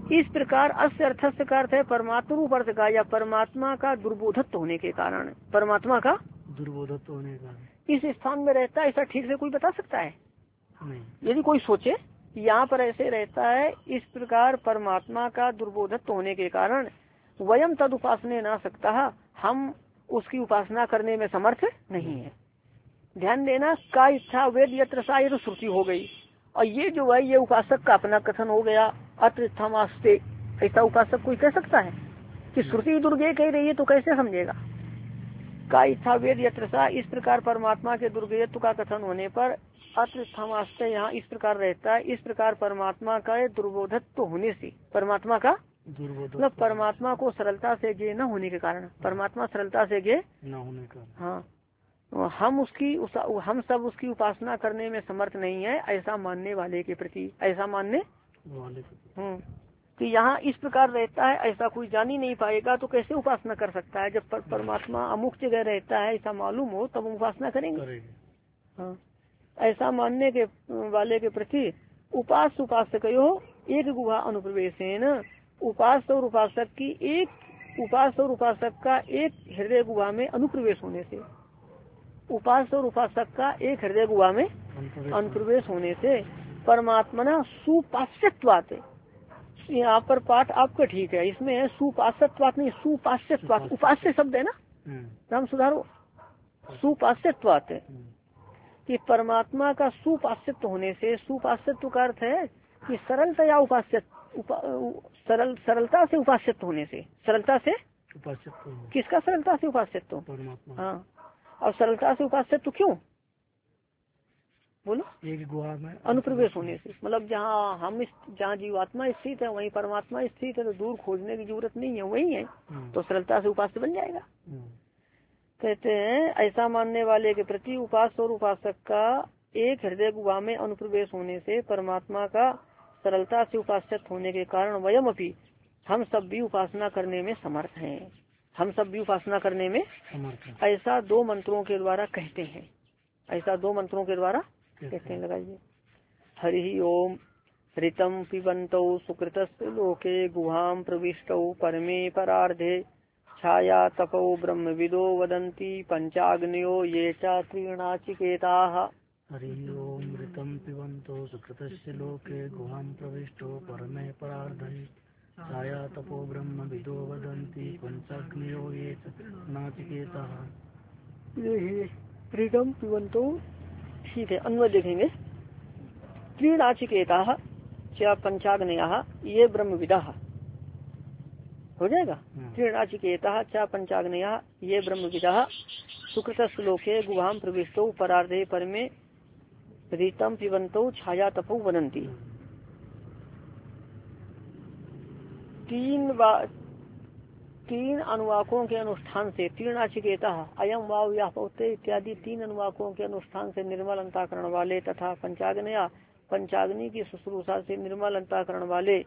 Speaker 1: इस प्रकार अस्य अर्थस्य का अर्थ है परमात्मा रूप अर्थ का, या परमात्मा का दुर्बोधत्व होने के कारण, परमात्मा का
Speaker 2: दुर्बोधत्व होने का
Speaker 1: इस स्थान में रहता है, ऐसा ठीक से कोई बता सकता है?
Speaker 2: नहीं।
Speaker 1: यदि कोई सोचे यहाँ पर ऐसे रहता है, इस प्रकार परमात्मा का दुर्बोधत्व होने के कारण वयम तद उपासने ना सकता, हम उसकी उपासना करने में समर्थ नहीं है। ध्यान देना, का इच्छा वेद यत्र सा, ये तो श्रुति हो गई, और ये जो है ये उपासक का अपना कथन हो गया, अत्र थमास्ते। ऐसा उपासक कोई कह सकता है कि श्रुति दुर्गे कह रही है तो कैसे समझेगा? का इच्छा वेद यत्र सा, इस प्रकार परमात्मा के दुर्गेयत्व का कथन होने पर अत्र थमास्ते यहाँ इस प्रकार रहता है। इस प्रकार परमात्मा का दुर्बोधत्व होने से, परमात्मा का मतलब परमात्मा को सरलता से गे न होने के कारण, परमात्मा सरलता से गे
Speaker 2: न होने का,
Speaker 1: हाँ, हम उसकी उस, हम सब उसकी उपासना करने में समर्थ नहीं है, ऐसा मानने वाले के प्रति, ऐसा मानने
Speaker 2: वाले
Speaker 1: हम्म कि यहाँ इस प्रकार रहता है, ऐसा कोई जान ही नहीं पाएगा तो कैसे उपासना कर सकता है? जब पर, परमात्मा अमुक जगह रहता है ऐसा मालूम हो तब उपासना करेंगे, करेंगे। हाँ, ऐसा मानने के वाले के प्रति उपास उपासक एक गुहा अनुप्रवेशन, उपास और उपासक की एक उपास और उपासक का एक हृदय गुहा में अनुप्रवेश होने से, उपास और उपासक का एक हृदय गुहा में अनुप्रवेश होने से परमात्मा सुपास्यत्वात्, यहाँ पर पाठ आपका ठीक है, इसमें है सुपास्यत्वात् नहीं सुपास्यत्वात्, उपास्य शब्द है ना, नाम सुधारो, सुपास्यत्वात् कि परमात्मा का सुपास्यत्व होने से, सुपास्यत्व का अर्थ है कि सरलतया उपास्य उपा, सरल सरलता से उपास्यत्व होने से, सरलता से
Speaker 2: उपास्यत्व,
Speaker 1: किसका सरलता से उपास्यत्व?
Speaker 2: परमात्मा।
Speaker 1: हाँ, और सरलता से उपास्यत्व क्यों बोलो?
Speaker 2: एक गुहा में
Speaker 1: अनुप्रवेश होने से, मतलब जहाँ हम जहाँ जीवात्मा स्थित है वहीं परमात्मा स्थित है, तो दूर खोजने की जरूरत नहीं है, वही है, तो सरलता से उपास्य बन जाएगा। कहते हैं ऐसा मानने वाले के प्रति उपास और उपासक का एक हृदय गुहा में अनुप्रवेश होने से परमात्मा का सरलता से उपास्यत्व होने के कारण वयम अपि, हम सब भी उपासना करने में समर्थ हैं, हम सब भी उपासना करने में समर्थ, ऐसा दो मंत्रों के द्वारा कहते हैं, ऐसा दो मंत्रों के द्वारा कहते हैं। लगाइए, हरि ओम ऋतम पिबंतौ सुकृतस्य लोके गुहाम प्रविष्टौ परमे परार्धे छाया तपो ब्रह्म विदो वदन्ति पंचाग्नयो ये च त्रीणाचिकेताः।
Speaker 2: हरि ओम ऋतम पिबंतो सुकृतस्य लोके गुहाम प्रविष्टो परमे परार्धे छाया तपो ब्रह्म विदो वदन्ति पंचाग्नयो ये च त्रीणाचिकेताः।
Speaker 1: ऋतम पिबंतो, ठीक है, अन्वय देखेंगे। त्रीणाचिकेताः च पंचाग्नयः ये ब्रह्मविदः, हो जाएगा। त्रीणाचिकेताः च पंचाग्नयः ये ब्रह्मविदः सुकृतस्य लोके गुहाम प्रविष्टौ परार्धे परमे ऋतम पिबंतौ छाया तपो वदन्ति। तीन तीन अनुवाकों के अनुष्ठान से, त्रीणाचिकेता अयम वाव या पौते इत्यादि तीन अनुवाकों के अनुष्ठान से निर्मल अंताकरण वाले तथा पंचाग्नया पंचाग्नि की शुश्रूषा से निर्मल अंताकरण वाले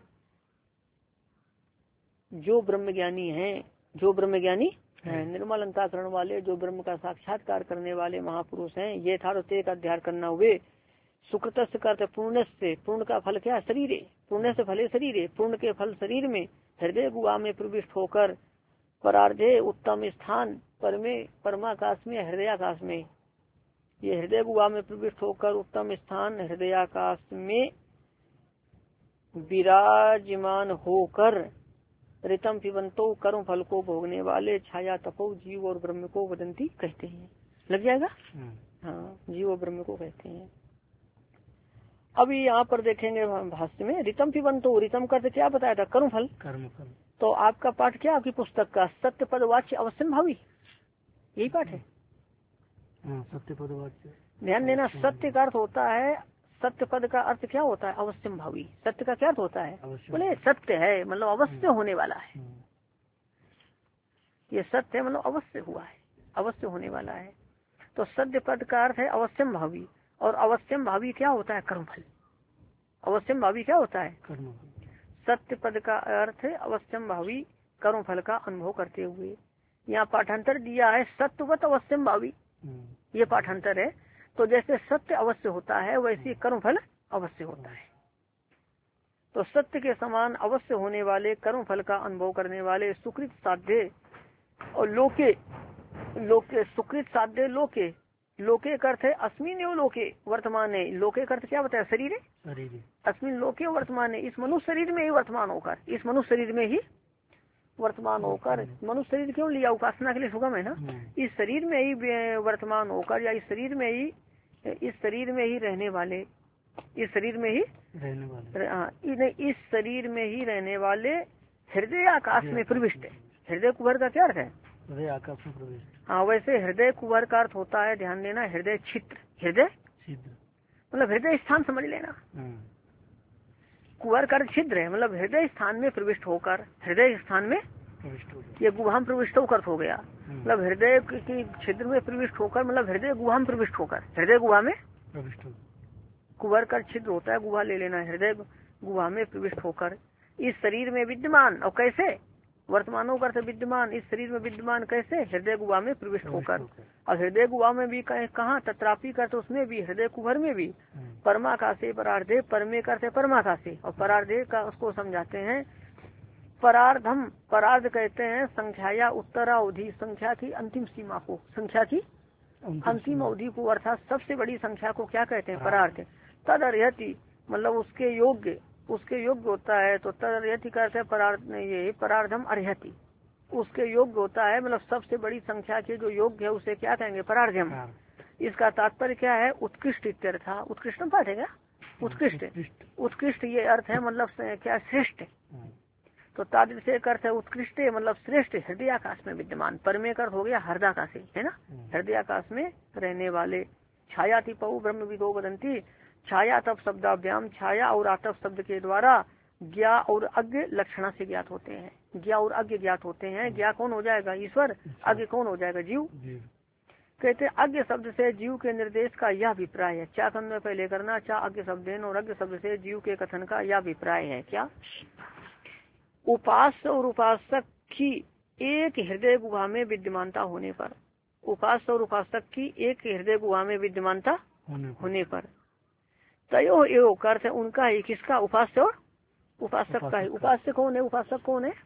Speaker 1: जो ब्रह्मज्ञानी हैं, जो ब्रह्मज्ञानी हैं, निर्मल अंताकरण वाले जो ब्रह्म का साक्षात्कार करने वाले महापुरुष हैं, ये थारोते का अध्ययन करना हुए सुकृत करते पुण्य से, पूर्ण का फल क्या? शरीर, पुण्य से फले शरीर, पूर्ण के फल शरीर में हृदय गुहा में प्रविष्ट होकर परार्धे उत्तम स्थान परमे परमाकाश में हृदयाकाश में, ये हृदय गुहा में प्रविष्ट होकर उत्तम स्थान हृदयाकाश में विराजमान होकर ऋतम पिबंतो कर्म फल को भोगने वाले छाया तपो जीव और ब्रह्म को वदंती कहते हैं। लग जाएगा? हाँ, जीव और ब्रह्म को कहते हैं। अभी यहाँ पर देखेंगे भाष्य में ऋतम पिबंतो, ऋतम करते क्या बताया था? कर्म फल।
Speaker 2: कर्म फल। तो
Speaker 1: आपका पाठ क्या, आपकी पुस्तक का सत्य पद वाच्य अवश्यम भावी, यही पाठ है।
Speaker 2: सत्य पद वाच्य,
Speaker 1: ध्यान देना, सत्य का अर्थ होता है, सत्य पद का अर्थ क्या होता है? अवश्यम भावी। सत्य का क्या अर्थ होता है? बोले सत्य है मतलब अवश्य होने वाला है, ये सत्य है मतलब अवश्य हुआ है, अवश्य होने वाला है। तो सत्य पद का अर्थ है अवश्यम भावी, और अवश्यम भावी क्या होता है? कर्मफल। अवश्यम भावी क्या होता है? कर्म। सत्य पद का अर्थ है अवश्यम भावी कर्म फल का अनुभव करते हुए। यहाँ पाठांतर दिया है सत्यवत अवश्यम भावी, ये पाठांतर है। तो जैसे सत्य अवश्य होता है वैसे कर्म फल अवश्य होता है। तो सत्य के समान अवश्य होने वाले कर्म फल का अनुभव करने वाले सुकृत साध्य और लोके लोके सुकृत साध्य लोके लोके का अर्थ है अस्मिन एवं लोके वर्तमान है। लोके का अर्थ क्या बताया? शरीर है। अस्मिन लोके वर्तमान है, इस मनुष्य शरीर में ही वर्तमान होकर, इस मनुष्य शरीर में ही वर्तमान होकर। मनुष्य शरीर क्यों लिया? उपासना के लिए सुगम है ना। इस शरीर में ही वर्तमान होकर या इस शरीर में ही इस शरीर में ही रहने वाले इस शरीर में ही
Speaker 2: रहने वाले
Speaker 1: हाँ इस शरीर में ही रहने वाले हृदय आकाश में प्रविष्ट। हृदय कुबर का क्या अर्थ है?
Speaker 2: हृदय आकाश में प्रविष्ट।
Speaker 1: हाँ, वैसे हृदय कुबर का अर्थ होता है, ध्यान देना, हृदय छिद्र। हृदय
Speaker 2: छिद्र
Speaker 1: मतलब हृदय स्थान समझ लेना। कुबर का अर्थ छिद्र है, मतलब हृदय स्थान में प्रविष्ट होकर, हृदय स्थान में
Speaker 2: प्रविष्ट हो गया।
Speaker 1: ये गुहाम प्रविष्ट होकर हो गया, मतलब हृदय की छिद्र में प्रविष्ट होकर, मतलब हृदय गुहा में प्रविष्ट होकर, हृदय गुहा में
Speaker 2: प्रविष्ट हो।
Speaker 1: कुबर का छिद्र होता है, गुहा ले लेना, हृदय गुहा में प्रविष्ट होकर इस शरीर में विद्यमान। और कैसे? वर्तमानों का अर्थ विद्यमान, इस शरीर में विद्यमान कैसे? हृदय गुहा में प्रविष्ट होकर। और हृदय गुहा में भी कहाँ? तत्रापि का, तो उसमें भी हृदय कुबर में भी परमाकाशे परार्धे, परमे का अर्थ है परमाकाशे, और परार्धे का उसको समझाते हैं परार्धम। परार्ध कहते हैं संख्या उत्तरावधि, संख्या की अंतिम सीमा को, संख्या की अंतिम अवधि को, अर्थात सबसे बड़ी संख्या को क्या कहते हैं? परार्थ। तद अर्हति मतलब उसके योग्य, उसके योग्य होता है, तो तद अर्हति का अर्थ है परार्थ, ये परार्धम अर्हति, उसके योग्य होता है, मतलब सबसे बड़ी संख्या के जो योग्य है उसे क्या कहेंगे? परार्धम। इसका तात्पर्य क्या है? उत्कृष्ट इत्यर्थ। उत्कृष्टम पाठ है क्या? उत्कृष्ट, उत्कृष्ट ये अर्थ है, मतलब क्या? श्रेष्ठ। तो तादृश अर्थ है उत्कृष्ट, मतलब श्रेष्ठ, हृदय आकाश में विद्यमान। परमे का अर्थ हो गया हृदयाकाश, है ना, हृदय आकाश में रहने वाले। छाया थी पहु ब्रह्म विदो वदंती। छाया तप शब्दाभ्याम, छाया और आतप शब्द के द्वारा ज्ञा और अज्ञ लक्षणा से ज्ञात होते हैं। ज्ञा और अज्ञ ज्ञात होते हैं। ज्ञा कौन हो जाएगा? ईश्वर। अज्ञ कौन हो जाएगा? जीव। कहते अज्ञ शब्द से जीव के निर्देश का यह अभिप्राय है। चा कन में पहले करना, चा अज्ञ शब्द, और अज्ञ शब्द से जीव के कथन का यह अभिप्राय है। क्या? उपास्य और उपासक की एक हृदय गुहा में विद्यमानता होने पर, उपास्य और उपासक की एक हृदय गुहा में विद्यमानता होने पर तयो एवं अर्थ है उनका ही, किसका? उपास्य और उपासक का ही। उपास्य कौन है? उपासक कौन है?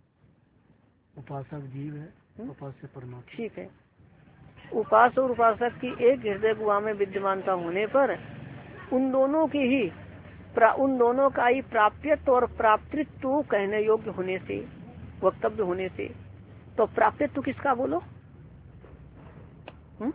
Speaker 2: उपासक जीव है, उपास्य परमात्मा।
Speaker 1: ठीक है। उपास्य और उपासक की एक हृदय गुहा में विद्यमानता होने पर उन दोनों की ही उन दोनों का ही प्राप्यत्व और प्राप्तृत्व कहने योग्य होने से, वक्तव्य होने से। तो प्राप्यत्व किसका बोलो? हुँ?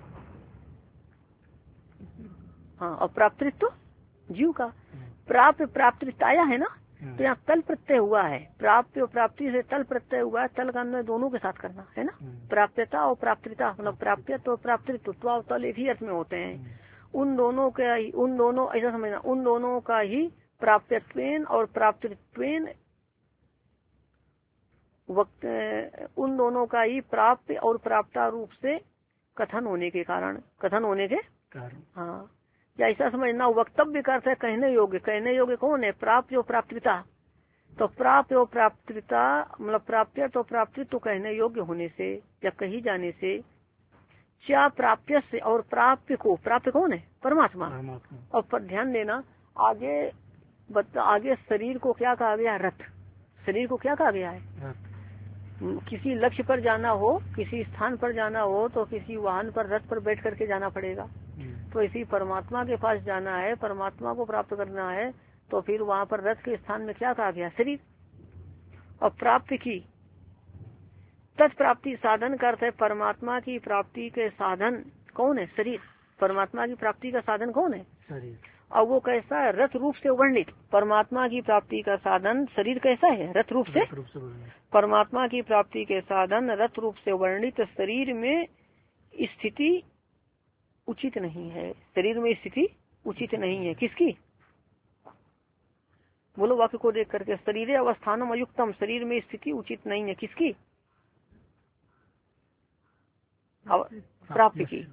Speaker 1: हाँ, और प्राप्तृत्व जीव का। प्राप्य प्राप्तृताया है ना, तो यहाँ तल प्रत्यय हुआ है। प्राप्य और प्राप्ति से तल प्रत्यय हुआ है, तल का अन्वय दोनों के साथ करना है ना। प्राप्यता और प्राप्तृता, मतलब प्राप्यत्व और प्राप्तृत्व, त्वा और तल एक ही अर्थ में होते हैं। उन दोनों का ही, उन दोनों ऐसा समझना, उन दोनों का ही प्राप्यत्वेन और प्राप्तृत्वेन वक्त, उन दोनों का ही प्राप्य और प्राप्ता रूप से कथन होने के कारण, कथन होने के कारण, हाँ, या ऐसा समझना वक्तव्य का अर्थ है कहने योग्य। कहने योग्य कौन है? प्राप्य और प्राप्तृता। तो प्राप्य और प्राप्तृता मतलब प्राप्य तो प्राप्तृत्व कहने योग्य होने से या कही जाने से, क्या प्राप्य से और प्राप्य को, प्राप्य कौन है? परमात्मा। और पर ध्यान देना, आगे बता, आगे शरीर को क्या कहा गया? रथ। शरीर को क्या कहा गया है? किसी लक्ष्य पर जाना हो, किसी स्थान पर जाना हो, तो किसी वाहन पर, रथ पर बैठ करके जाना पड़ेगा। तो इसी परमात्मा के पास जाना है, परमात्मा को प्राप्त करना है, तो फिर वहाँ पर रथ के स्थान में क्या कहा गया? शरीर। और प्राप्त की तत्प्राप्ति साधन का अर्थ है परमात्मा की प्राप्ति के साधन कौन है? शरीर। परमात्मा की प्राप्ति का साधन कौन है? शरीर। और वो कैसा है? रथ रूप से वर्णित। परमात्मा की प्राप्ति का साधन शरीर कैसा है? रथ रूप से। परमात्मा की प्राप्ति के साधन रथ रूप से वर्णित शरीर में स्थिति उचित नहीं है। शरीर में स्थिति उचित नहीं है। किसकी? बोलो वाक्य को देख करके। शरीर अवस्थानम अयुक्तम, शरीर में स्थिति उचित नहीं है। किसकी? प्राप्ति की।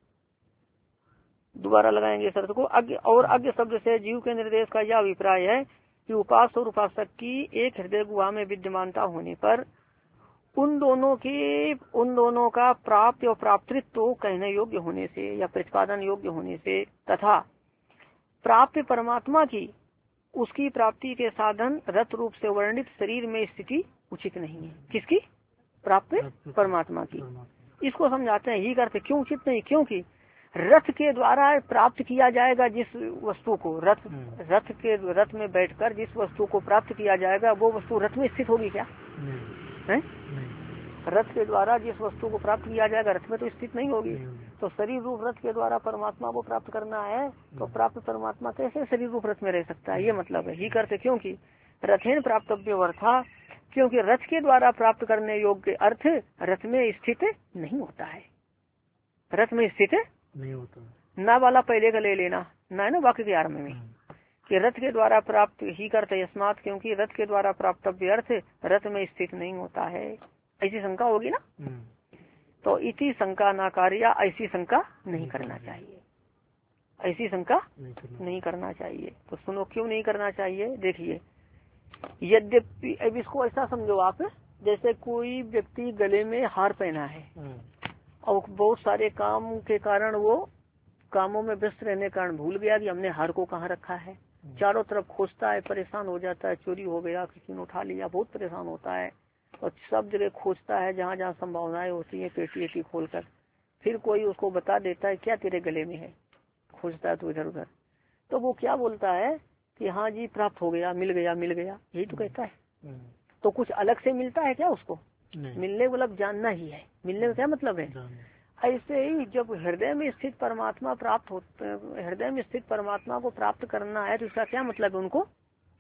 Speaker 1: दोबारा लगाएंगे शब्द को। अज्ञ और अज्ञ शब्द से जीव के निर्देश का यह अभिप्राय है कि उपास और उपासक की एक हृदय गुहा में विद्यमानता होने पर उन दोनों की उन दोनों का प्राप्य और प्राप्तृत्व कहने योग्य होने से या प्रतिपादन योग्य होने से, तथा प्राप्य परमात्मा की उसकी प्राप्ति के साधन रथ रूप से वर्णित शरीर में स्थिति उचित नहीं है। किसकी? प्राप्त परमात्मा की। इसको समझाते हैं ही करते क्यों उचित नहीं, क्योंकि रथ के द्वारा प्राप्त किया जाएगा जिस वस्तु को, रथ रथ के रथ में बैठकर जिस वस्तु को प्राप्त किया जाएगा वो वस्तु रथ में स्थित होगी क्या? है? रथ के द्वारा जिस वस्तु को प्राप्त किया जाएगा रथ में तो स्थित नहीं होगी। तो शरीर रूप रथ के द्वारा परमात्मा को प्राप्त करना है तो प्राप्त परमात्मा कैसे शरीर रूप रथ में रह सकता है, ये मतलब है। ही करते क्योंकि रथेन प्राप्तव्य अर्था, क्योंकि रथ के द्वारा प्राप्त करने योग्य अर्थ रथ में स्थित नहीं होता है। रथ में स्थित नहीं होता, ना वाला पहले का ले लेना ना है ना वाक्य के आरंभ में कि रथ के द्वारा प्राप्त ही करते यस्मात, क्योंकि रथ के द्वारा प्राप्तव्य अर्थ रथ में स्थित नहीं होता है। ऐसी शंका होगी ना, तो इति शंका ना कार्य, ऐसी शंका नहीं करना चाहिए, ऐसी शंका नहीं करना चाहिए। तो सुनो क्यों नहीं करना चाहिए, देखिए यद्यपि अब इसको ऐसा समझो आप, जैसे कोई व्यक्ति गले में हार पहना है और बहुत सारे काम के कारण वो कामों में व्यस्त रहने के कारण भूल गया कि हमने हार को कहाँ रखा है। चारों तरफ खोजता है, परेशान हो जाता है, चोरी हो गया, किसी ने उठा लिया, बहुत परेशान होता है और सब जगह खोजता है जहाँ जहाँ संभावनाएं होती है पेटी एटी खोल कर। फिर कोई उसको बता देता है क्या तेरे गले में है, खोजता है तो इधर उधर, तो वो क्या बोलता है कि हाँ जी प्राप्त हो गया, मिल गया मिल गया, यही तो कहता है। तो कुछ अलग से मिलता है क्या उसको? मिलने मतलब जानना ही है। मिलने का क्या मतलब है? ऐसे ही जब हृदय में स्थित परमात्मा प्राप्त होते, हृदय में स्थित परमात्मा को प्राप्त करना है तो इसका क्या मतलब है? उनको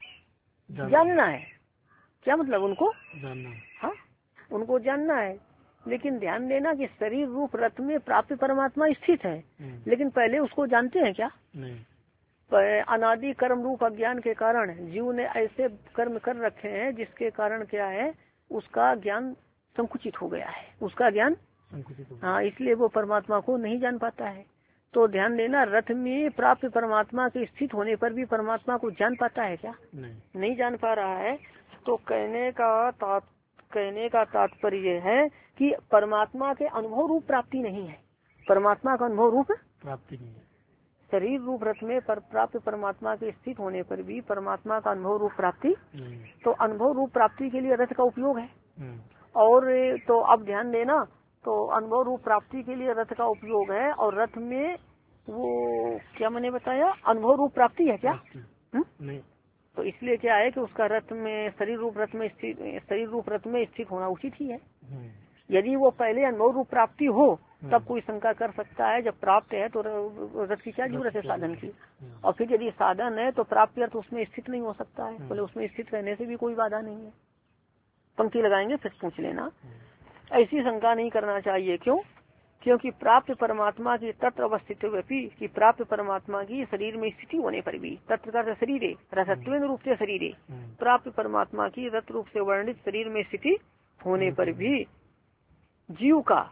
Speaker 1: जानना है। क्या मतलब? उनको जानना, हाँ उनको जानना है। लेकिन ध्यान देना कि शरीर रूप रथ में प्राप्त परमात्मा स्थित है, लेकिन पहले उसको जानते हैं क्या? नहीं। अनादि कर्म रूप अज्ञान के कारण जीव ने ऐसे कर्म कर रखे हैं जिसके कारण क्या है, उसका ज्ञान संकुचित हो गया है, उसका ज्ञान संकुचित हो गया। हाँ, इसलिए वो परमात्मा को नहीं जान पाता है। तो ध्यान देना, रथ में प्राप्त परमात्मा के स्थित होने पर भी परमात्मा को जान पाता है क्या? नहीं, नहीं जान पा रहा है। तो कहने का तात कहने का तात्पर्य है कि परमात्मा के अनुभव रूप प्राप्ति नहीं है, परमात्मा का अनुभव रूप प्राप्ति नहीं है। शरीर रूप रथ में पर प्राप्त परमात्मा के स्थित होने पर भी परमात्मा का अनुभव रूप प्राप्ति नहीं। तो अनुभव रूप प्राप्ति के लिए रथ का उपयोग है। और तो अब ध्यान देना, तो अनुभव रूप प्राप्ति के लिए रथ का उपयोग है और रथ में वो क्या मैंने बताया, अनुभव रूप प्राप्ति है क्या? नहीं। तो इसलिए क्या है कि उसका रथ में शरीर रूप रथ में स्थित शरीर रूप रथ में स्थित होना उचित ही है। यदि वो पहले अनुभव रूप प्राप्ति हो तब कोई शंका कर सकता है, जब प्राप्त है तो रथ की क्या जरूरत है साधन की। और फिर यदि साधन है तो प्राप्ति अर्थ उसमें स्थित नहीं हो सकता है, बोले उसमें स्थित रहने से भी कोई बाधा नहीं है। पंक्ति लगाएंगे फिर पूछ लेना, ऐसी शंका नहीं करना चाहिए। क्यों? क्योंकि प्राप्त परमात्मा की तत्र अवस्थित व्यक्ति की प्राप्त परमात्मा की शरीर में स्थिति होने पर भी, तत्र का शरीर रथत्व रूप से शरीर प्राप्त परमात्मा की रथ रूप से वर्णित शरीर में स्थिति होने पर भी जीव का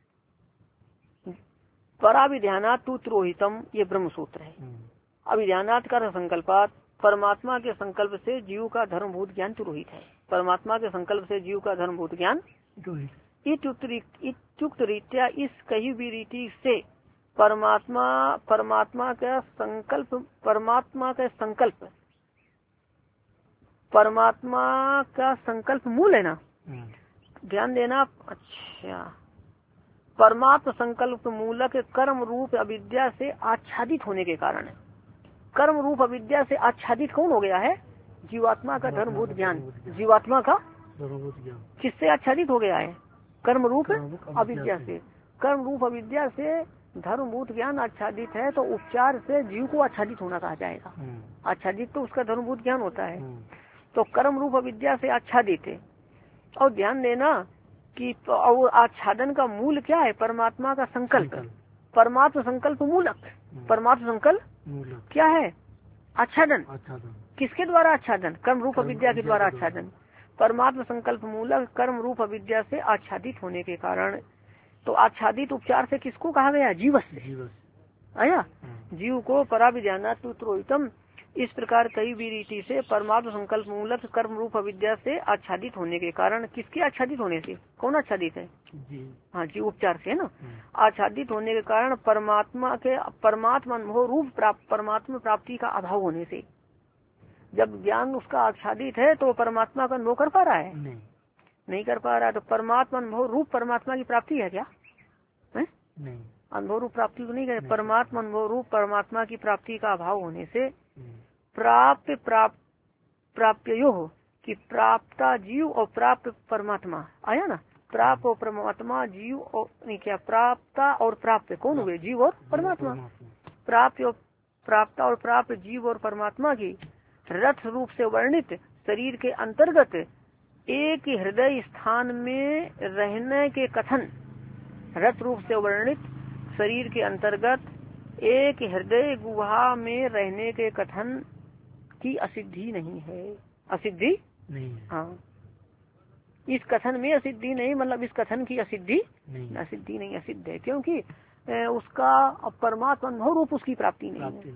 Speaker 1: पराभिध्यानात् तु त्रोहितम, ये ब्रह्म सूत्र है। अभिध्यानात् का संकल्पात, परमात्मा के संकल्प से जीव का धर्मभूत ज्ञान तुरोहित है। परमात्मा के संकल्प से जीव का धर्मभूत ज्ञान इत्युक्त रीत्या, इस कही भी रीति से परमात्मा परमात्मा का संकल्प परमात्मा का संकल्प परमात्मा का संकल्प मूल है ना, ध्यान देना। अच्छा, परमात्म संकल्प मूलक कर्म रूप अविद्या से आच्छादित होने के कारण, कर्म रूप अविद्या से आच्छादित कौन हो गया है? जीवात्मा का धर्मभूत ज्ञान। जीवात्मा का धर्मभूत ज्ञान किससे आच्छादित हो गया है? कर्म रूप अविद्या से। कर्म रूप अविद्या से धर्मभूत ज्ञान आच्छादित है, तो उपचार से जीव को आच्छादित होना कहा जाएगा। आच्छादित तो उसका धर्मभूत ज्ञान होता है। तो कर्म रूप अविद्या से आच्छादित है। और ध्यान देना कि तो आच्छादन का मूल क्या है? परमात्मा का संकल्प। परमात्मा संकल्प मूलक, परमात्मा संकल्प क्या है? आच्छादन। किसके द्वारा आच्छादन? कर्म रूप अविद्या के द्वारा आच्छादन। परमात्मा संकल्प मूलक कर्म रूप अविद्या से आच्छादित होने के कारण, तो आच्छादित उपचार से किसको कहा गया? जीवस से आया। जीव को पराभिध्यानात् तु त्रोहितम, इस प्रकार कई भी रीति से परमात्मा संकल्प मूलक कर्म रूप अविद्या से आच्छादित होने के कारण, किसके आच्छादित होने से? कौन आच्छादित है? हाँ, जीव उपचार से है ना। आच्छादित होने के कारण परमात्मा के परमात्मा अनुभव रूप प्राप्त परमात्मा प्राप्ति का अभाव होने से, जब ज्ञान उसका आच्छादित है तो परमात्मा का अनुभव कर पा रहा है?
Speaker 2: नहीं,
Speaker 1: नहीं कर पा रहा है। तो परमात्मा अनुभव रूप परमात्मा की प्राप्ति है क्या? है?
Speaker 2: नहीं,
Speaker 1: अनुभव रूप प्राप्ति तो नहीं करे। परमात्मा अनुभव रूप परमात्मा की प्राप्ति का अभाव होने से प्राप्त प्राप्त प्राप्यो हो कि प्राप्ता जीव और प्राप्त परमात्मा आया ना। प्राप्त और परमात्मा जीव और नहीं क्या प्राप्ता और प्राप्त कौन हुए? जीव और परमात्मा। प्राप्त और प्राप्ता और प्राप्त जीव और परमात्मा की रथ रूप से वर्णित शरीर के अंतर्गत एक हृदय स्थान में रहने के कथन, रथ रूप से वर्णित शरीर के अंतर्गत एक हृदय गुहा में रहने के कथन की असिद्धि नहीं है। असिद्धि नहीं, हाँ, इस कथन में असिद्धि नहीं, मतलब इस कथन की असिद्धि नहीं, असिद्धि नहीं, असिद्ध है, क्योंकि उसका परमात्मा अनुभव रूप उसकी प्राप्ति नहीं है।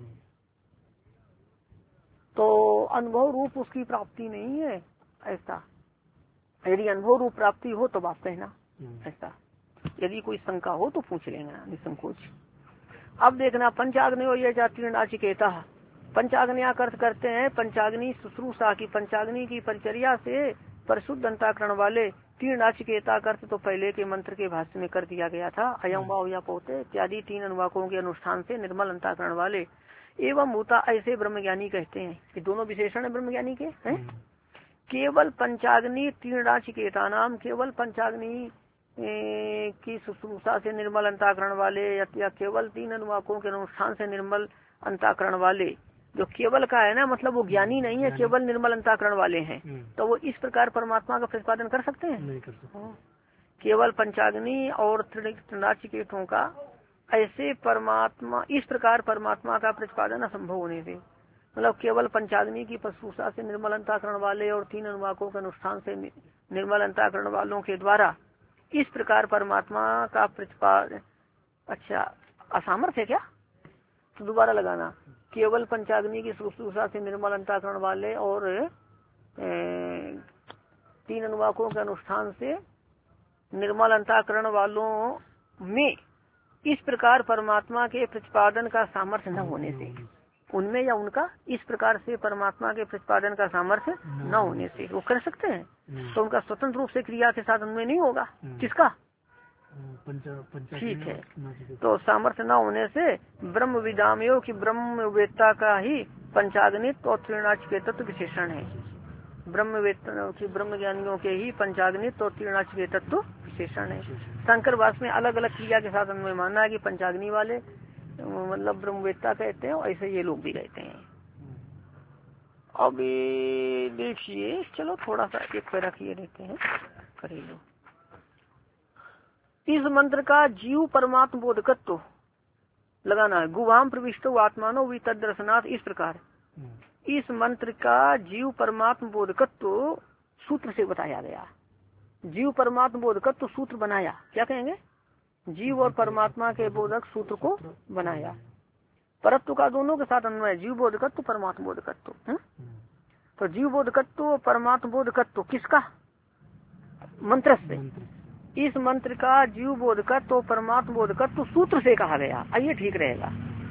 Speaker 1: तो अनुभव रूप उसकी प्राप्ति नहीं है ऐसा। यदि अनुभव रूप प्राप्ति हो तो बात कहना ऐसा। यदि कोई शंका हो तो पूछ लेना निसंकोच। अब देखना पंचाग्नि ये जाती नाचिकेता। पंचाग्निया अर्थ करते हैं पंचाग्नि शुश्रूषा की, पंचाग्नि की परिचर्या से परिशुद्ध अंतःकरण वाले। तीन नाचिकेता अर्थ तो पहले के मंत्र के भाष्य में कर दिया गया था, अयम वाव या पोते इत्यादि तीन अनुवाकों के अनुष्ठान से निर्मल अंतःकरण वाले। एवं भूता ऐसे ब्रह्मज्ञानी कहते हैं। ये दोनों विशेषण है ब्रह्मज्ञानी के हैं। केवल पंचाग्नि तीन नाचिकेता नाम, केवल पंचाग्नि की शुश्रूषा से निर्मल अंतःकरण वाले या केवल तीन अनुवाकों के अनुष्ठान से निर्मल अंतःकरण वाले। जो केवल का है ना, मतलब वो ज्ञानी नहीं है, केवल निर्मल अंतःकरण वाले हैं, तो वो इस प्रकार परमात्मा का प्रतिपादन कर सकते हैं? नहीं कर सकते। केवल पंचाग्नि और त्रिनाचिकेतों का ऐसे परमात्मा इस प्रकार परमात्मा का प्रतिपादन असंभव होने से, मतलब केवल पंचाग्नि की शुश्रूषा से निर्मल अंतःकरण वाले और तीन अनुवाकों के अनुष्ठान से निर्मल अंतःकरण वालों के द्वारा इस प्रकार परमात्मा का प्रतिपादन। अच्छा, असामर्थ है क्या? तो दोबारा लगाना, केवल पंचाग्नि की शुश्रूषा से निर्मल अंतःकरण वाले और ए, तीन अनुवाकों के अनुष्ठान से निर्मल अंतःकरण वालों में इस प्रकार परमात्मा के प्रतिपादन का सामर्थ्य न होने से, उनमें या उनका इस प्रकार से परमात्मा के प्रतिपादन का सामर्थ्य न होने से वो कर सकते हैं, तो उनका स्वतंत्र रूप से क्रिया के साथ उनमें नहीं होगा। किसका? ठीक है। तो सामर्थ्य न होने से ब्रह्म विदामयो की ब्रह्म वेत्ता का ही पंचाग्नित और त्रिनाचिकेत तत्व विशेषण है। ब्रह्म वेत्ता की ब्रह्म ज्ञानियों के ही पंचाग्नित और त्रिनाचिकेत तत्व विशेषण है। शंकर भाष्य में अलग अलग क्रिया के साथ उनमें मानना है कि पंचाग्नि वाले मतलब ब्रह्मवेत्ता कहते हैं, और ऐसे ये लोग भी कहते हैं। अब देखिए, चलो थोड़ा सा एक पैरा किए देते हैं, कर लो। इस मंत्र का जीव परमात्म बोधकत्व लगाना है। गुवाम प्रविष्टो आत्मानो वी तदर्शनाथ, इस प्रकार इस मंत्र का जीव परमात्म बोधकत्व सूत्र से बताया गया। जीव परमात्म बोधकत्व सूत्र बनाया, क्या कहेंगे? जीव और परमात्मा के बोधक सूत्र को बनाया। परत्व का दोनों के साथ अन्वय, जीव बोधकत्व परमात्म बोधकत्व। तो जीव बोधकत्व परमात्म बोधकत्व किसका? मंत्र से। इस मंत्र का जीव बोधकत्व परमात्म बोधकत्व सूत्र से कहा गया। आइए ठीक रहेगा।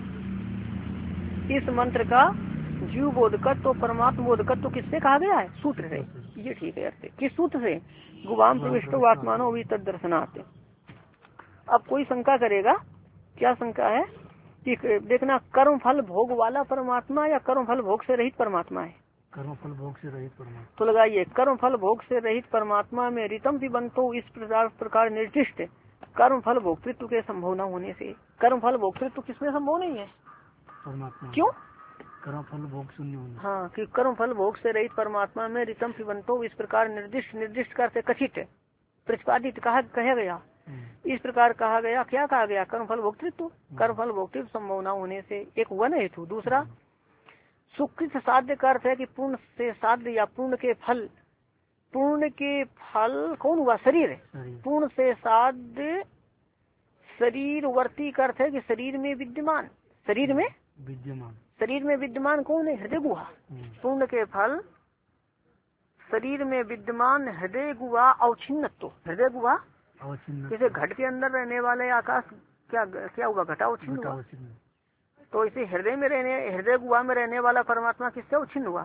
Speaker 1: इस मंत्र का जीव बोधकत्व परमात्म बोधकत्व किससे कहा गया है? सूत्र से। ये ठीक है। अर्थ किस सूत्र से? गुवाम प्रविष्टो आत्मानो वी तदर्शनात्। अब कोई शंका करेगा, क्या शंका है कि देखना कर्म फल भोग वाला परमात्मा या कर्म फल भोग से रहित परमात्मा है?
Speaker 2: कर्म फल भोग से रहित परमात्मा।
Speaker 1: तो लगाइए, कर्म फल भोग से रहित परमात्मा में रितम भी बनतो इस प्रकार प्रकार निर्दिष्ट कर्म फल भोक्तृत्व के संभव न होने से। कर्म फल भोक्तृत्व किसमें संभव नहीं है? परमात्मा। क्यों?
Speaker 2: कर्म फल भोग शून्य होने।
Speaker 1: हाँ, कि कर्म फल भोग से रहित परमात्मा में रितम भी बनतो इस प्रकार निर्दिष्ट निर्दिष्ट करते कथित प्रतिपादित कहा कहा गया। इस प्रकार कहा गया, क्या कहा गया? कर्म फल भोक्तृत्व। कर्म फल भोक्तृत्व संभव न होने से एक हुआ न हेतु। दूसरा सुकृत साध्य का अर्थ है कि पूर्ण से साध्य या पूर्ण के फल, पूर्ण के फल कौन हुआ? शरीर। पूर्ण से साध्य शरीर वर्ती का अर्थ है कि शरीर में विद्यमान, शरीर में विद्यमान शरीर में विद्यमान कौन है? हृदय गुहा। पूर्ण के फल शरीर में विद्यमान हृदय गुहा अवच्छिन्नत्व। हृदय गुहा जैसे घट के अंदर रहने वाले आकाश क्या क्या हुआ? घटा अवच्छिन्न हुआ। तो इसे हृदय में रहने हृदय गुहा में रहने वाला परमात्मा किससे अवच्छिन्न हुआ?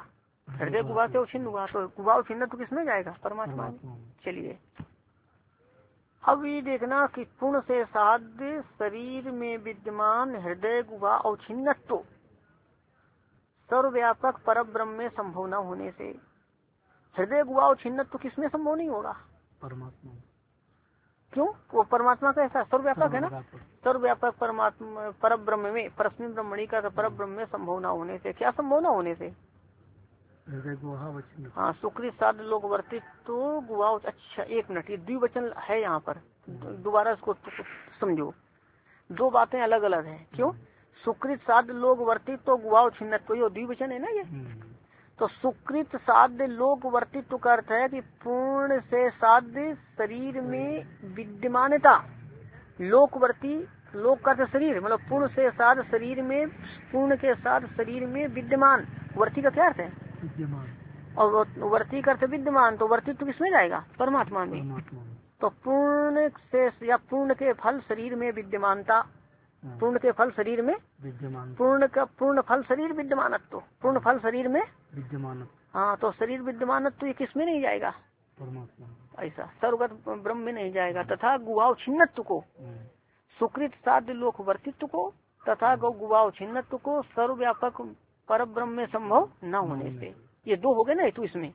Speaker 1: हृदय गुहा से अवच्छिन्न हुआ, तो गुहा अवच्छिन्न तो किसमें जाएगा? परमात्मा में। चलिए अब ये देखना कि पूर्ण से साध्य शरीर में विद्यमान हृदय गुहा अवच्छिन्नत्व सर्वव्यापक पर ब्रह्म में संभव न होने से, हृदय गुहा अवच्छिन्नत्व किसमें संभव नहीं होगा?
Speaker 2: परमात्मा।
Speaker 1: क्यों? वो परमात्मा का ऐसा सर्वव्यापक है ना, सर्वव्यापक परमात्मा पर ब्रह्म में, परस्मिन ब्रह्मणि का पर ब्रह्म में संभव न होने से, क्या संभव न होने से?
Speaker 2: हृदय गुहा अवच्छिन्न।
Speaker 1: हाँ, सुकृत साध लोक वर्तित तो गुहा। अच्छा एक मिनट, ये द्विवचन है यहाँ पर, दोबारा इसको समझो, दो बातें अलग अलग हैं। क्यों? सुकृत साध लोक वर्तित तो गुहा अवच्छिन्नत्व, ये द्विवचन है ना ये। तो सुकृत साध्य लोक वर्तित्व का अर्थ है कि पूर्ण से साध्य शरीर में विद्यमानता, लोकवर्ती, लोक का शरीर मतलब पूर्ण से साध शरीर में, पूर्ण के साथ शरीर में विद्यमान, वर्ती का क्या अर्थ है?
Speaker 2: विद्यमान।
Speaker 1: और वर्ती का अर्थ विद्यमान, तो वर्तित्व किसमें जाएगा? परमात्मा में। तो पूर्ण से या पूर्ण के फल शरीर में विद्यमानता, पूर्ण के फल शरीर में
Speaker 2: विद्यमान,
Speaker 1: पूर्ण का पूर्ण फल शरीर विद्यमानत्व, पूर्ण फल शरीर में
Speaker 2: विद्यमान।
Speaker 1: हाँ, तो शरीर विद्यमानत्व ये किस में नहीं जाएगा?
Speaker 2: परमात्मा।
Speaker 1: ऐसा सर्वगत ब्रह्म में नहीं जाएगा। तथा गुहावच्छिन्नत्व को, सुकृत साध्य लोक वर्तित्व को तथा गुहाव छिन्नत्व को सर्वव्यापक पर ब्रह्म में संभव न होने से, ये दो हो गए ना हेतु इसमें,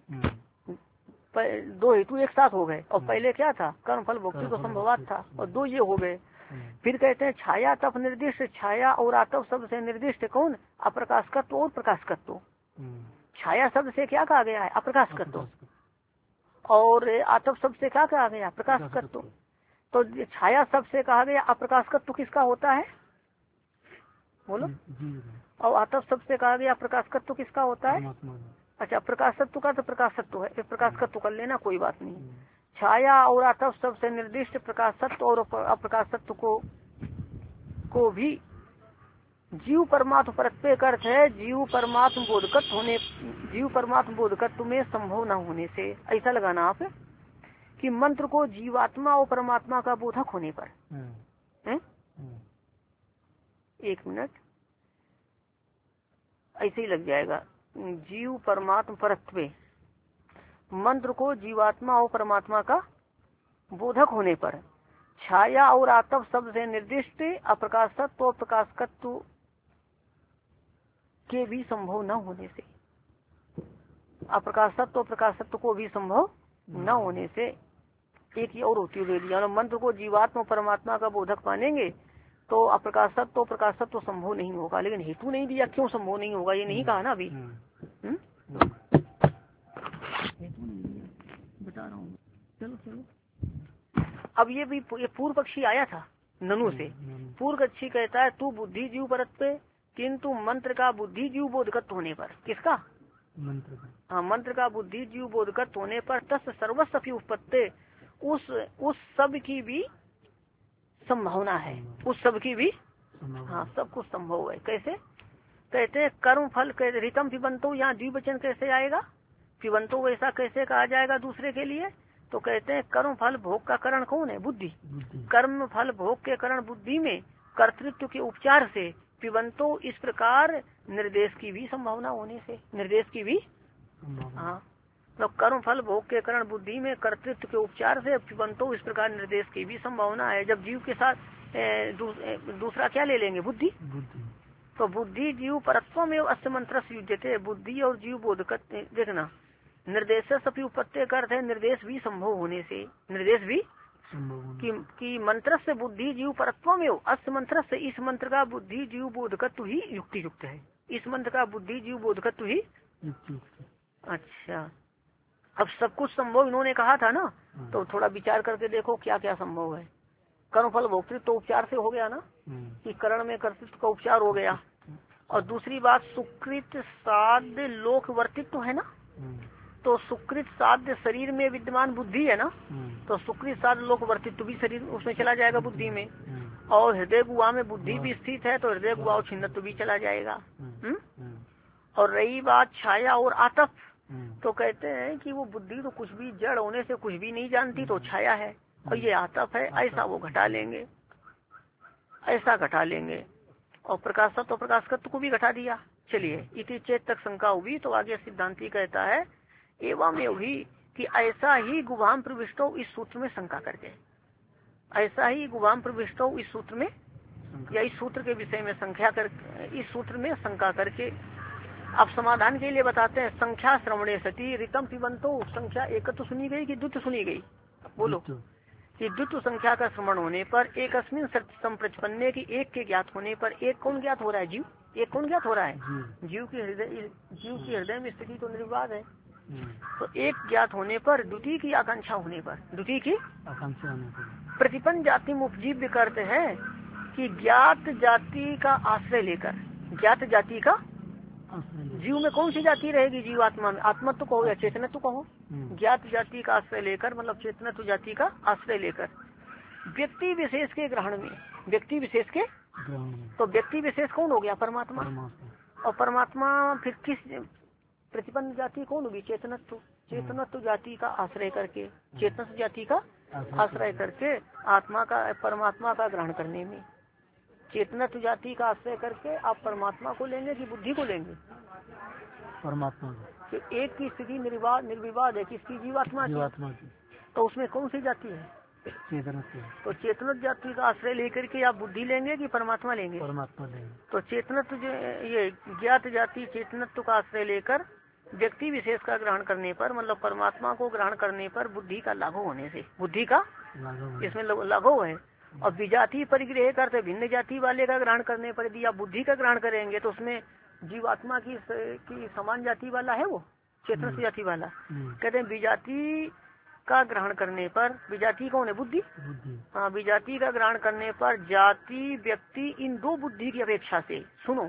Speaker 1: दो हेतु एक साथ हो गए। और पहले क्या था? कर्म फल भोक्ति को संभवात था, और दो ये हो गए। फिर कहते हैं छाया तप निर्दिष्ट, छाया और आतप शब्द से निर्दिष्ट कौन? अप्रकाशकत्व और प्रकाशकत्व। छाया शब्द से क्या कहा गया है? अप्रकाशकत्व, और आतप शब्द से क्या कहा गया? प्रकाशकत्व। तो छाया शब्द से कहा गया अप्रकाशकत्व किसका होता है? बोलो। और आतप शब्द से कहा गया प्रकाशकत्व किसका होता है? अच्छा, प्रकाशत्व का तो प्रकाशत्व है, प्रकाशकत्व कर लेना, कोई बात नहीं। छाया और आतप शब्द से निर्दिष्ट प्रकाशत्व और अप्रकाशत्व को को भी जीव परमात्म परत्वे का अर्थ है जीव परमात्म बोधकत्व होने, जीव परमात्म बोधकत्व में संभव न होने से। ऐसा लगाना आप कि मंत्र को जीवात्मा और परमात्मा का बोधक होने पर है? एक मिनट, ऐसे ही लग जाएगा। जीव परमात्म परत्वे, मंत्र को जीवात्मा और परमात्मा का बोधक होने पर, छाया और आतप शब्द से निर्दिष्ट अप्रकाशत्व और प्रकाशकत्व के भी संभव न होने से, अप्रकाशत्व और प्रकाशत्व को भी संभव न होने से एक ही और होती दे दिया। मंत्र को जीवात्मा परमात्मा का बोधक मानेंगे तो अप्रकाशत्व और प्रकाशत्व संभव नहीं होगा। लेकिन हेतु नहीं दिया, क्यों संभव नहीं होगा ये नहीं कहा ना अभी, हेतु नहीं दिया, बता रहा हूँ। चलो चलो, अब ये भी ये पूर्व पक्षी आया था ननु से। पूर्व पक्षी कहता है तू बुद्धि जीव परत्वे, किंतु मंत्र का बुद्धि जीव बोधकत्व होने पर, किसका? मंत्र का। हाँ, मंत्र का बुद्धि जीव बोधकत्व होने पर तस् सर्वस्व उत्पत्ति, उस उस सब की भी संभावना है, उस सब की भी, हाँ सब कुछ संभव है। कैसे? कहते हैं कर्म फल कहते रितम पिबंतो, यहाँ द्विवचन कैसे आएगा? पिबंतो वैसा कैसे कहा जाएगा दूसरे के लिए? तो कहते हैं कर्म फल भोग का कारण कौन है? बुद्धि। कर्म फल भोग के कारण बुद्धि में कर्तृत्व के उपचार से पिबंतो, इस प्रकार निर्देश की भी संभावना होने से, निर्देश की भी, हाँ तो कर्म फल भोग के कारण बुद्धि में कर्तृत्व के उपचार से पिबंतो, इस प्रकार निर्देश की भी संभावना है। जब जीव के साथ दू, दूसरा क्या ले लेंगे? बुद्धि। तो बुद्धि जीव परत्व में अस्य मंत्र से युज्यते, बुद्धि और जीव बोधकत्व, देखना निर्देश सभी उपत्ति का अर्थ है निर्देश भी संभव होने से, निर्देश भी कि, कि मंत्र से बुद्धि जीव परत्व में अस्य मंत्र से, इस मंत्र का बुद्धि जीव बोधकत्व ही युक्ति युक्त है, इस मंत्र का बुद्धि जीव बोधकत्व ही युक्ति। अच्छा, अब सब कुछ संभव इन्होंने कहा था ना, तो थोड़ा विचार करके देखो क्या क्या संभव है। कर्म फल भोक्तृत्व तो उपचार से हो गया ना, कि करण में कर्तृत्व का उपचार हो गया। और दूसरी बात सुकृत साध्य लोक वर्तित्व है ना, तो सुकृत साध्य शरीर में विद्यमान बुद्धि है ना, तो सुकृत साध्य लोक वर्तित्व भी शरीर उसमें चला जाएगा बुद्धि में। और हृदय गुहा में बुद्धि भी स्थित है, तो हृदय गुहा और छिन्नत्व भी चला जाएगा। हुँ? और रही बात छाया और आतप, तो कहते हैं कि वो बुद्धि तो कुछ भी जड़ होने से कुछ भी नहीं जानती, तो छाया है, और ये आतप है, ऐसा वो घटा लेंगे, ऐसा घटा लेंगे। और प्रकाशत्व तो प्रकाशकत्व को भी घटा दिया, चलिए इति चेत तक शंका हुई तो आगे सिद्धांती कहता है एवं एवं ही कि ऐसा ही गुवाम प्रविष्टो इस सूत्र में शंका करके, ऐसा ही गुवाम प्रविष्टो इस सूत्र में या इस सूत्र के विषय में संख्या कर इस सूत्र में शंका करके अब समाधान के लिए बताते हैं। संख्या श्रवणे सती ऋतम पिबंतो, संख्या एक तो सुनी गई कि द्वित सुनी गई, बोलो कि द्वित संख्या का श्रवण होने पर एक अस्मिन संप्रचपन्ने की एक के ज्ञात होने पर एक कौन ज्ञात हो रहा है, जीव, एक कौन ज्ञात हो रहा है, जीव की हृदय, जीव की हृदय में स्थिति तो निर्विवाद है। तो एक ज्ञात होने पर द्वितीय की आकांक्षा होने पर, द्वितीय की
Speaker 2: आकांक्षा होने पर
Speaker 1: प्रतिपन्न जाति में उपजीव्य करते हैं कि ज्ञात जाति का आश्रय लेकर, ज्ञात जाति का जीव में कौन सी जाति रहेगी, जीवात्मा में, आत्मत्व कहो या चेतनत्व कहो, ज्ञात जाति का आश्रय लेकर मतलब चेतनत्व जाति का आश्रय लेकर व्यक्ति विशेष के ग्रहण में, व्यक्ति विशेष के, तो व्यक्ति विशेष कौन हो गया, परमात्मा, और परमात्मा फिर किस प्रतिपन्न जाति कौन होगी, चेतनत्व, चेतनत्व जाति का आश्रय करके, चेतनत्व जाति का आश्रय करके आत्मा का, परमात्मा का ग्रहण करने में, चेतनत्व जाति का आश्रय करके आप परमात्मा को लेंगे कि बुद्धि को लेंगे,
Speaker 2: परमात्मा
Speaker 1: कि एक की स्थिति निर्विवाद निर्विवाद है किसकी, जीवात्मा की, तो उसमें कौन सी जाति है,
Speaker 2: चेतनत्व,
Speaker 1: तो चेतनत्व जाति का आश्रय लेकर के आप बुद्धि लेंगे कि परमात्मा लेंगे,
Speaker 2: परमात्मा लेंगे।
Speaker 1: तो चेतनत्व जो ये ज्ञात जाति चेतनत्व का आश्रय लेकर व्यक्ति विशेष का ग्रहण करने पर मतलब परमात्मा को ग्रहण करने पर बुद्धि का लाघव होने से, बुद्धि का इसमें लाघव है। और विजाति परिग्रह करते भिन्न जाति वाले का ग्रहण करने पर यदि आप बुद्धि का ग्रहण करेंगे तो उसमें जीवात्मा की, की समान जाति वाला है वो, चेतन जाति वाला। कहते हैं विजाति का ग्रहण करने पर, विजाति कौन है, बुद्धि, हाँ, विजाति का ग्रहण करने पर जाति व्यक्ति इन दो बुद्धि की अपेक्षा से, सुनो,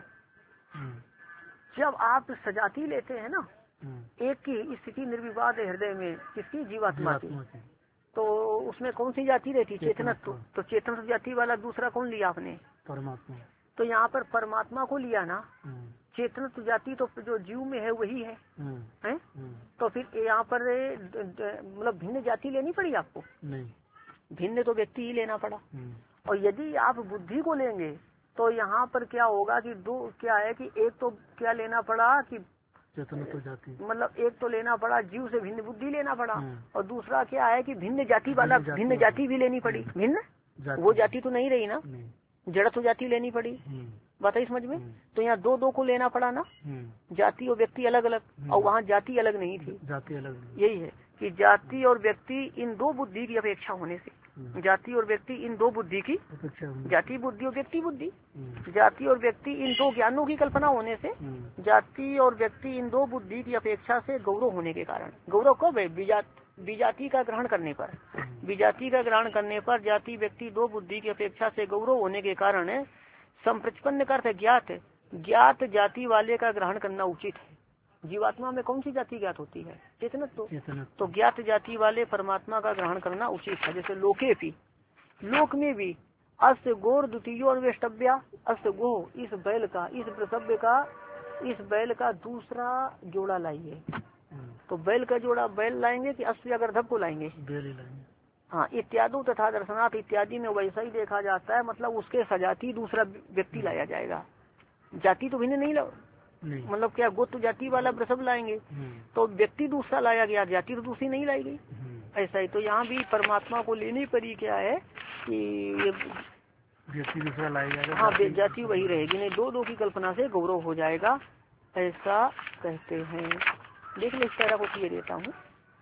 Speaker 1: जब आप सजाति लेते हैं ना, एक की स्थिति निर्विवाद है हृदय में किसकी, जीवात्मा की, तो उसमें कौन सी जाति रहती, चेतनत्व, तो चेतन जाति वाला दूसरा कौन लिया आपने, परमात्मा, तो यहाँ पर परमात्मा को लिया ना, चेतनत्व जाति तो जो जीव में है वही है, है? तो फिर यहाँ पर मतलब भिन्न जाति लेनी पड़ी आपको, नहीं, भिन्न तो व्यक्ति ही लेना पड़ा। और यदि आप बुद्धि को लेंगे तो यहाँ पर क्या होगा कि दो क्या है कि एक तो क्या लेना पड़ा कि
Speaker 2: चेतनत्व जाति,
Speaker 1: मतलब एक तो लेना पड़ा जीव से भिन्न बुद्धि लेना पड़ा, और दूसरा क्या है कि भिन्न जाति वाला भिन्न जाति भी लेनी पड़ी, भिन्न वो जाति तो नहीं रही ना, जड़त्व जाति लेनी पड़ी, बताइए समझ में। तो यहाँ दो दो को लेना पड़ा ना, जाति और व्यक्ति अलग अलग, और वहाँ जाति अलग नहीं थी, जाति अलग, यही है कि जाति और व्यक्ति इन दो बुद्धि की अपेक्षा होने से, जाति और व्यक्ति इन दो बुद्धि की, जाति बुद्धि और व्यक्ति बुद्धि, जाति और व्यक्ति इन दो ज्ञानों की कल्पना होने से, जाति और व्यक्ति इन दो बुद्धि की अपेक्षा से गौरव होने के कारण, गौरव कब है, विजाति का ग्रहण करने पर, विजाति का ग्रहण करने पर जाति व्यक्ति दो बुद्धि की अपेक्षा से गौरव होने के कारण है संप्रचपन्न का अर्थ है ज्ञात, ज्ञात जाति वाले का ग्रहण करना उचित है। जीवात्मा में कौन सी जाति ज्ञात होती है, चेतनत्व, तो ज्ञात जाति वाले परमात्मा का ग्रहण करना उचित है। जैसे लोके भी, लोक में भी अस्त गोर द्वितीय और वेष्टव्या, अस्त गो इस बैल का, इस प्रसव्य का, इस बैल का दूसरा जोड़ा लाइए, तो बैल का जोड़ा बैल लाएंगे कि अस्त या गर्धव को लाएंगे, हाँ, इत्यादि तथा दर्शनार्थ इत्यादि में वैसा ही देखा जाता है, मतलब उसके सजाती दूसरा व्यक्ति लाया जाएगा, जाति तो भिन्न नहीं, नहीं। मतलब क्या गोत्र जाति वाला प्रसव लाएंगे तो व्यक्ति दूसरा लाया गया, जाति तो दूसरी नहीं लाई गई, ऐसा ही। तो यहाँ भी परमात्मा को लेने पर ही क्या है कि ये व्यक्ति दूसरा लाया जाएगा, हाँ, जाति वही रहेगी, नहीं दो दो की कल्पना से गौरव हो जाएगा, ऐसा कहते हैं। देख लो इस तरह को किए देता हूँ।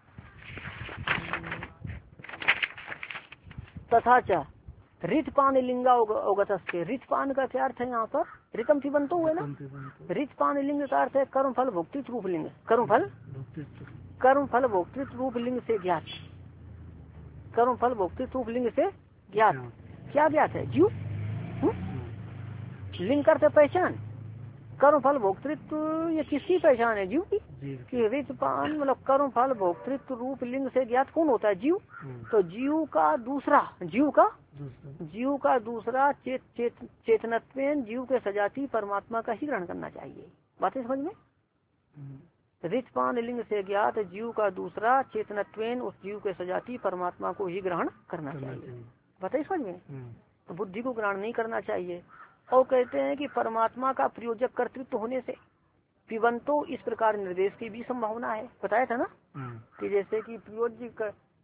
Speaker 1: तथा च रितपान लिंगा अवगत, रितपान का क्या अर्थ है यहाँ पर, रितम पिबंतो हुए ना, रितपान लिंग का अर्थ है कर्म फल भोक्तृत्व रूप लिंग, कर्म फल कर्म फल भोक्तृत्व रूप लिंग से ज्ञात, कर्म फल भोक्तृत्व रूप लिंग से ज्ञात, क्या ज्ञात है, जीव, लिंग करते पहचान, कर्म फल भोक्तृत्व ये किसकी पहचान है, जीव की, कि रितपान मतलब कर्म फल भोक्तृत्व रूप लिंग से ज्ञात कौन होता है, जीव, तो जीव का दूसरा, जीव का जीव का दूसरा चेत चेत चेतनत्वेन जीव के सजाती परमात्मा का ही ग्रहण करना चाहिए, बातें समझ में। रितपान लिंग से ज्ञात जीव का दूसरा चेतनत्वेन उस जीव के सजाती परमात्मा को ही ग्रहण करना चाहिए, बताइए समझ में। तो बुद्धि को ग्रहण नहीं करना चाहिए। और कहते हैं कि परमात्मा का प्रयोजक कर्तृत्व होने से, पिबंतो इस प्रकार निर्देश की भी संभावना है। बताया था ना कि जैसे कि प्रयोज्य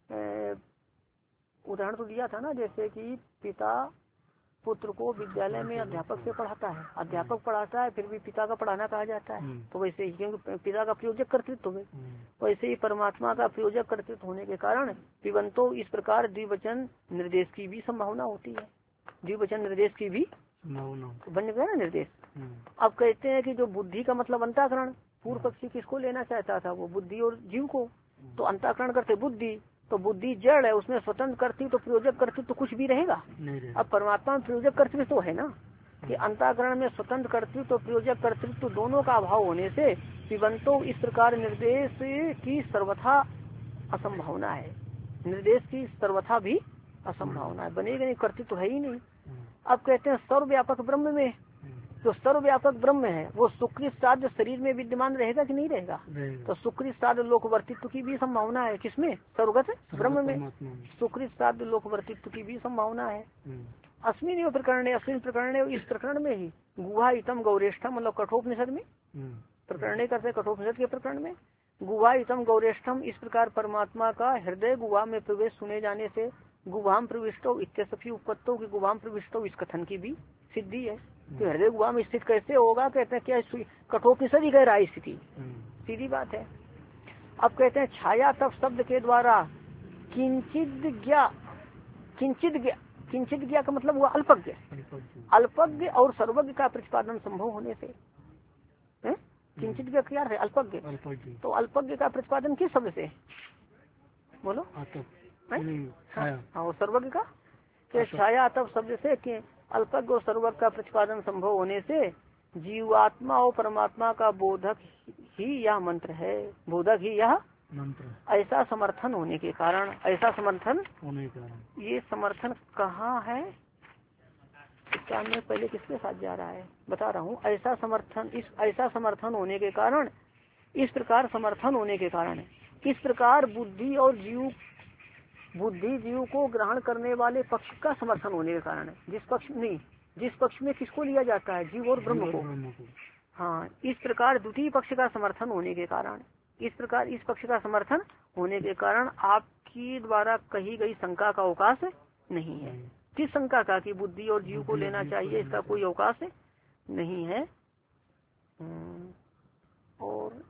Speaker 1: उदाहरण तो दिया था ना, जैसे कि पिता पुत्र को विद्यालय में अध्यापक से पढ़ाता है, अध्यापक पढ़ाता है फिर भी पिता का पढ़ाना कहा जाता है। तो वैसे ही क्योंकि पिता का प्रयोजक कर्तृत्व है, वैसे ही परमात्मा का प्रयोजक कर्तृत्व होने के कारण पिबंतो इस प्रकार द्विवचन निर्देश की भी संभावना होती है। द्विवचन निर्देश की भी बन गया ना निर्देश। अब कहते हैं कि जो बुद्धि का मतलब अंतःकरण, पूर्व पक्षी किसको लेना चाहता था, वो बुद्धि और जीव को। तो अंतःकरण करते बुद्धि, तो बुद्धि जड़ है, उसमें स्वतंत्र कर्तृत्व तो प्रयोजक कर्तृत्व तो कुछ भी रहेगा। अब परमात्मा में प्रयोजक कर्तृत्व तो है ना, कि अंतःकरण में स्वतंत्र कर्तृत्व तो प्रयोजक कर्तृत्व दोनों का अभाव होने से पिबंतो इस प्रकार निर्देश की सर्वथा असंभावना है। निर्देश की सर्वथा भी असंभावना है, बनेगा नहीं, कर्तृत्व है ही नहीं। अब कहते हैं सर्वव्यापक ब्रह्म में, जो सर्वव्यापक ब्रह्म है वो सुकृत साध्य शरीर में विद्यमान रहेगा कि नहीं रहेगा? तो सुकृत साध्य लोकवर्तित्व की भी संभावना है। किसमें? सर्वगत ब्रह्म में सुकृत साध्य लोकवर्तित्व की भी संभावना है। अस्मिन यो प्रकरण, अस्मिन प्रकरण, इस प्रकरण में ही गुहा इतम गौरेष्ठम, मतलब कठोपनिषद में प्रकरण करते कठोपनिषद के प्रकरण में गुहा इतम गौरेष्ठम, इस प्रकार परमात्मा का हृदय गुहा में प्रवेश सुने जाने से गुहाम प्रविष्टो इत्यसफी उपत्तो की गुहाम प्रविष्टो इस कथन की भी सिद्धि है। तो हृदय गुहा में स्थित कैसे होगा? कहते हैं क्या कठोपनिषद ही कह रहा है स्थिति, सीधी बात है। अब कहते हैं छाया तप शब्द के द्वारा किंचित ज्ञा, किंचित ज्ञा, किंचित ज्ञा का मतलब हुआ अल्पज्ञ, अल्पज्ञ और सर्वज्ञ का प्रतिपादन संभव होने से। किंचित ज्ञा क्या है? अल्पज्ञ। तो अल्पज्ञ का प्रतिपादन किस शब्द से? बोलो। हाँ, सर्वज्ञ का छाया तप शब्द से कि अल्पज्ञ और सर्वज्ञ का प्रतिपादन संभव होने से जीवात्मा और परमात्मा का बोधक ही यह मंत्र है, बोधक ही यह मंत्र। ऐसा समर्थन होने के कारण, ऐसा समर्थन होने के कारण, ये समर्थन कहाँ है? क्या मैं पहले किसके साथ जा रहा है बता रहा हूँ। ऐसा समर्थन, इस ऐसा समर्थन होने के कारण, इस प्रकार समर्थन होने के कारण, किस प्रकार बुद्धि और जीव, बुद्धि जीव को ग्रहण करने वाले पक्ष का समर्थन होने के कारण, जिस पक्ष नहीं, जिस पक्ष में किसको लिया जाता है? जीव और ब्रह्म को। हाँ, इस प्रकार द्वितीय पक्ष का समर्थन होने के कारण, इस प्रकार इस पक्ष का समर्थन होने के कारण आपकी द्वारा कही गई शंका का अवकाश नहीं है। किस शंका का? कि बुद्धि और जीव को लेना चाहिए, इसका कोई अवकाश नहीं है। और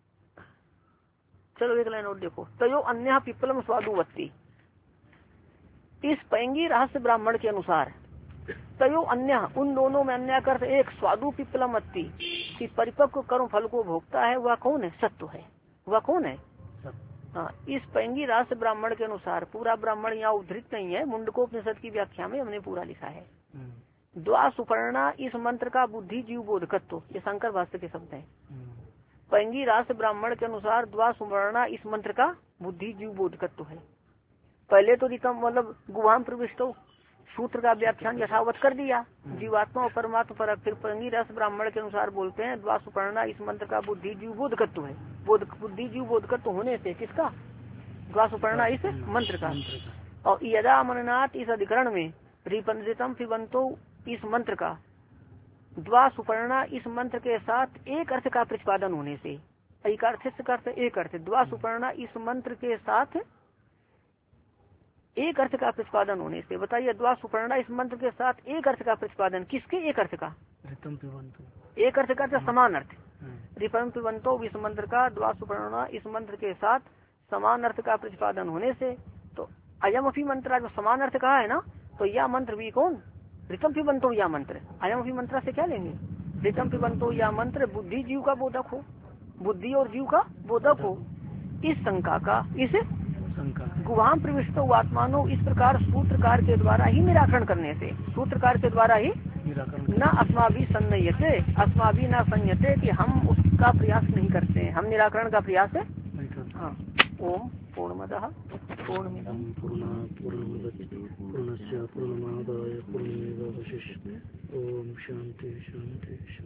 Speaker 1: चलो एक लाइन और देखो, तयो अन्य पिप्पलम स्वादुवत्ती, इस पैंगी रहस्य ब्राह्मण के अनुसार तयो अन्य, उन दोनों में अन्य अर्थ एक स्वादु पिप्पलम अत्ति, कि परिपक्व कर्म फल को भोगता है, वह कौन है? सत्व है। वह कौन है? हाँ, इस पैंगी रहस्य ब्राह्मण के अनुसार, पूरा ब्राह्मण यहाँ उद्धृत नहीं है, मुंडकोपनिषद की व्याख्या में हमने पूरा लिखा है। द्वा सुपर्णा, इस मंत्र का बुद्धि जीव बोधकत्व, ये शंकर भाष्य के शब्द है। पैंगी रहस्य ब्राह्मण के अनुसार द्वा सुपर्णा इस मंत्र का बुद्धि जीव बोधकत्व है। पहले तो रितम मतलब गुहाम प्रविष्टो सूत्र का व्याख्यान यथावत कर दिया, जीवात्मा और परमात्मा पर। फिर पैंगी रहस्य ब्राह्मण के अनुसार बोलते हैं द्वा सुपर्णा इस मंत्र का बुद्धि जीव बोधकत्व है। बोध बुद्धि जीव बोधकत्व होने से किसका? द्वा सुपर्णा इस मंत्र का। और यदा मननाथ, इस अधिकरण में रिपंदितम पिबंतो इस मंत्र का द्वा सुपर्णा इस मंत्र के साथ एक अर्थ का प्रतिपादन होने से, एक अर्थ का अर्थ एक अर्थ, द्वा सुपर्णा इस मंत्र के साथ एक अर्थ का प्रतिपादन होने से। बताइए, द्वा सुपर्णा इस मंत्र के साथ एक अर्थ का प्रतिपादन, किसके एक अर्थ का? एक अर्थ का समान अर्थ, रिपम पिबंतो इस मंत्र का द्वा सुपर्णा इस मंत्र के साथ समान अर्थ का प्रतिपादन होने से। तो अयम अपी मंत्र जो समान अर्थ कहा है ना, तो यह मंत्र भी कौन? रितम पिबंतो यह मंत्र, अयम अपी मंत्र से क्या लेंगे? रितम पिबंतो यह मंत्र बुद्धि जीव का बोधक हो, बुद्धि और जीव का बोधक हो। इस शंका का, इस गुहाम प्रविष्टो आत्मानो, इस प्रकार सूत्रकार के द्वारा ही निराकरण करने से, सूत्रकार के द्वारा ही न अस्माभि संयते, अस्माभि न संयते, कि हम उसका प्रयास नहीं करते हैं, हम निराकरण का प्रयास है। हाँ, ओम पूर्णमदः पूर्णमिदं पूर्णात् पूर्णमुदच्यते पूर्णस्य पूर्णमादाय पूर्णमेवावशिष्यते। ओम शांति शांति।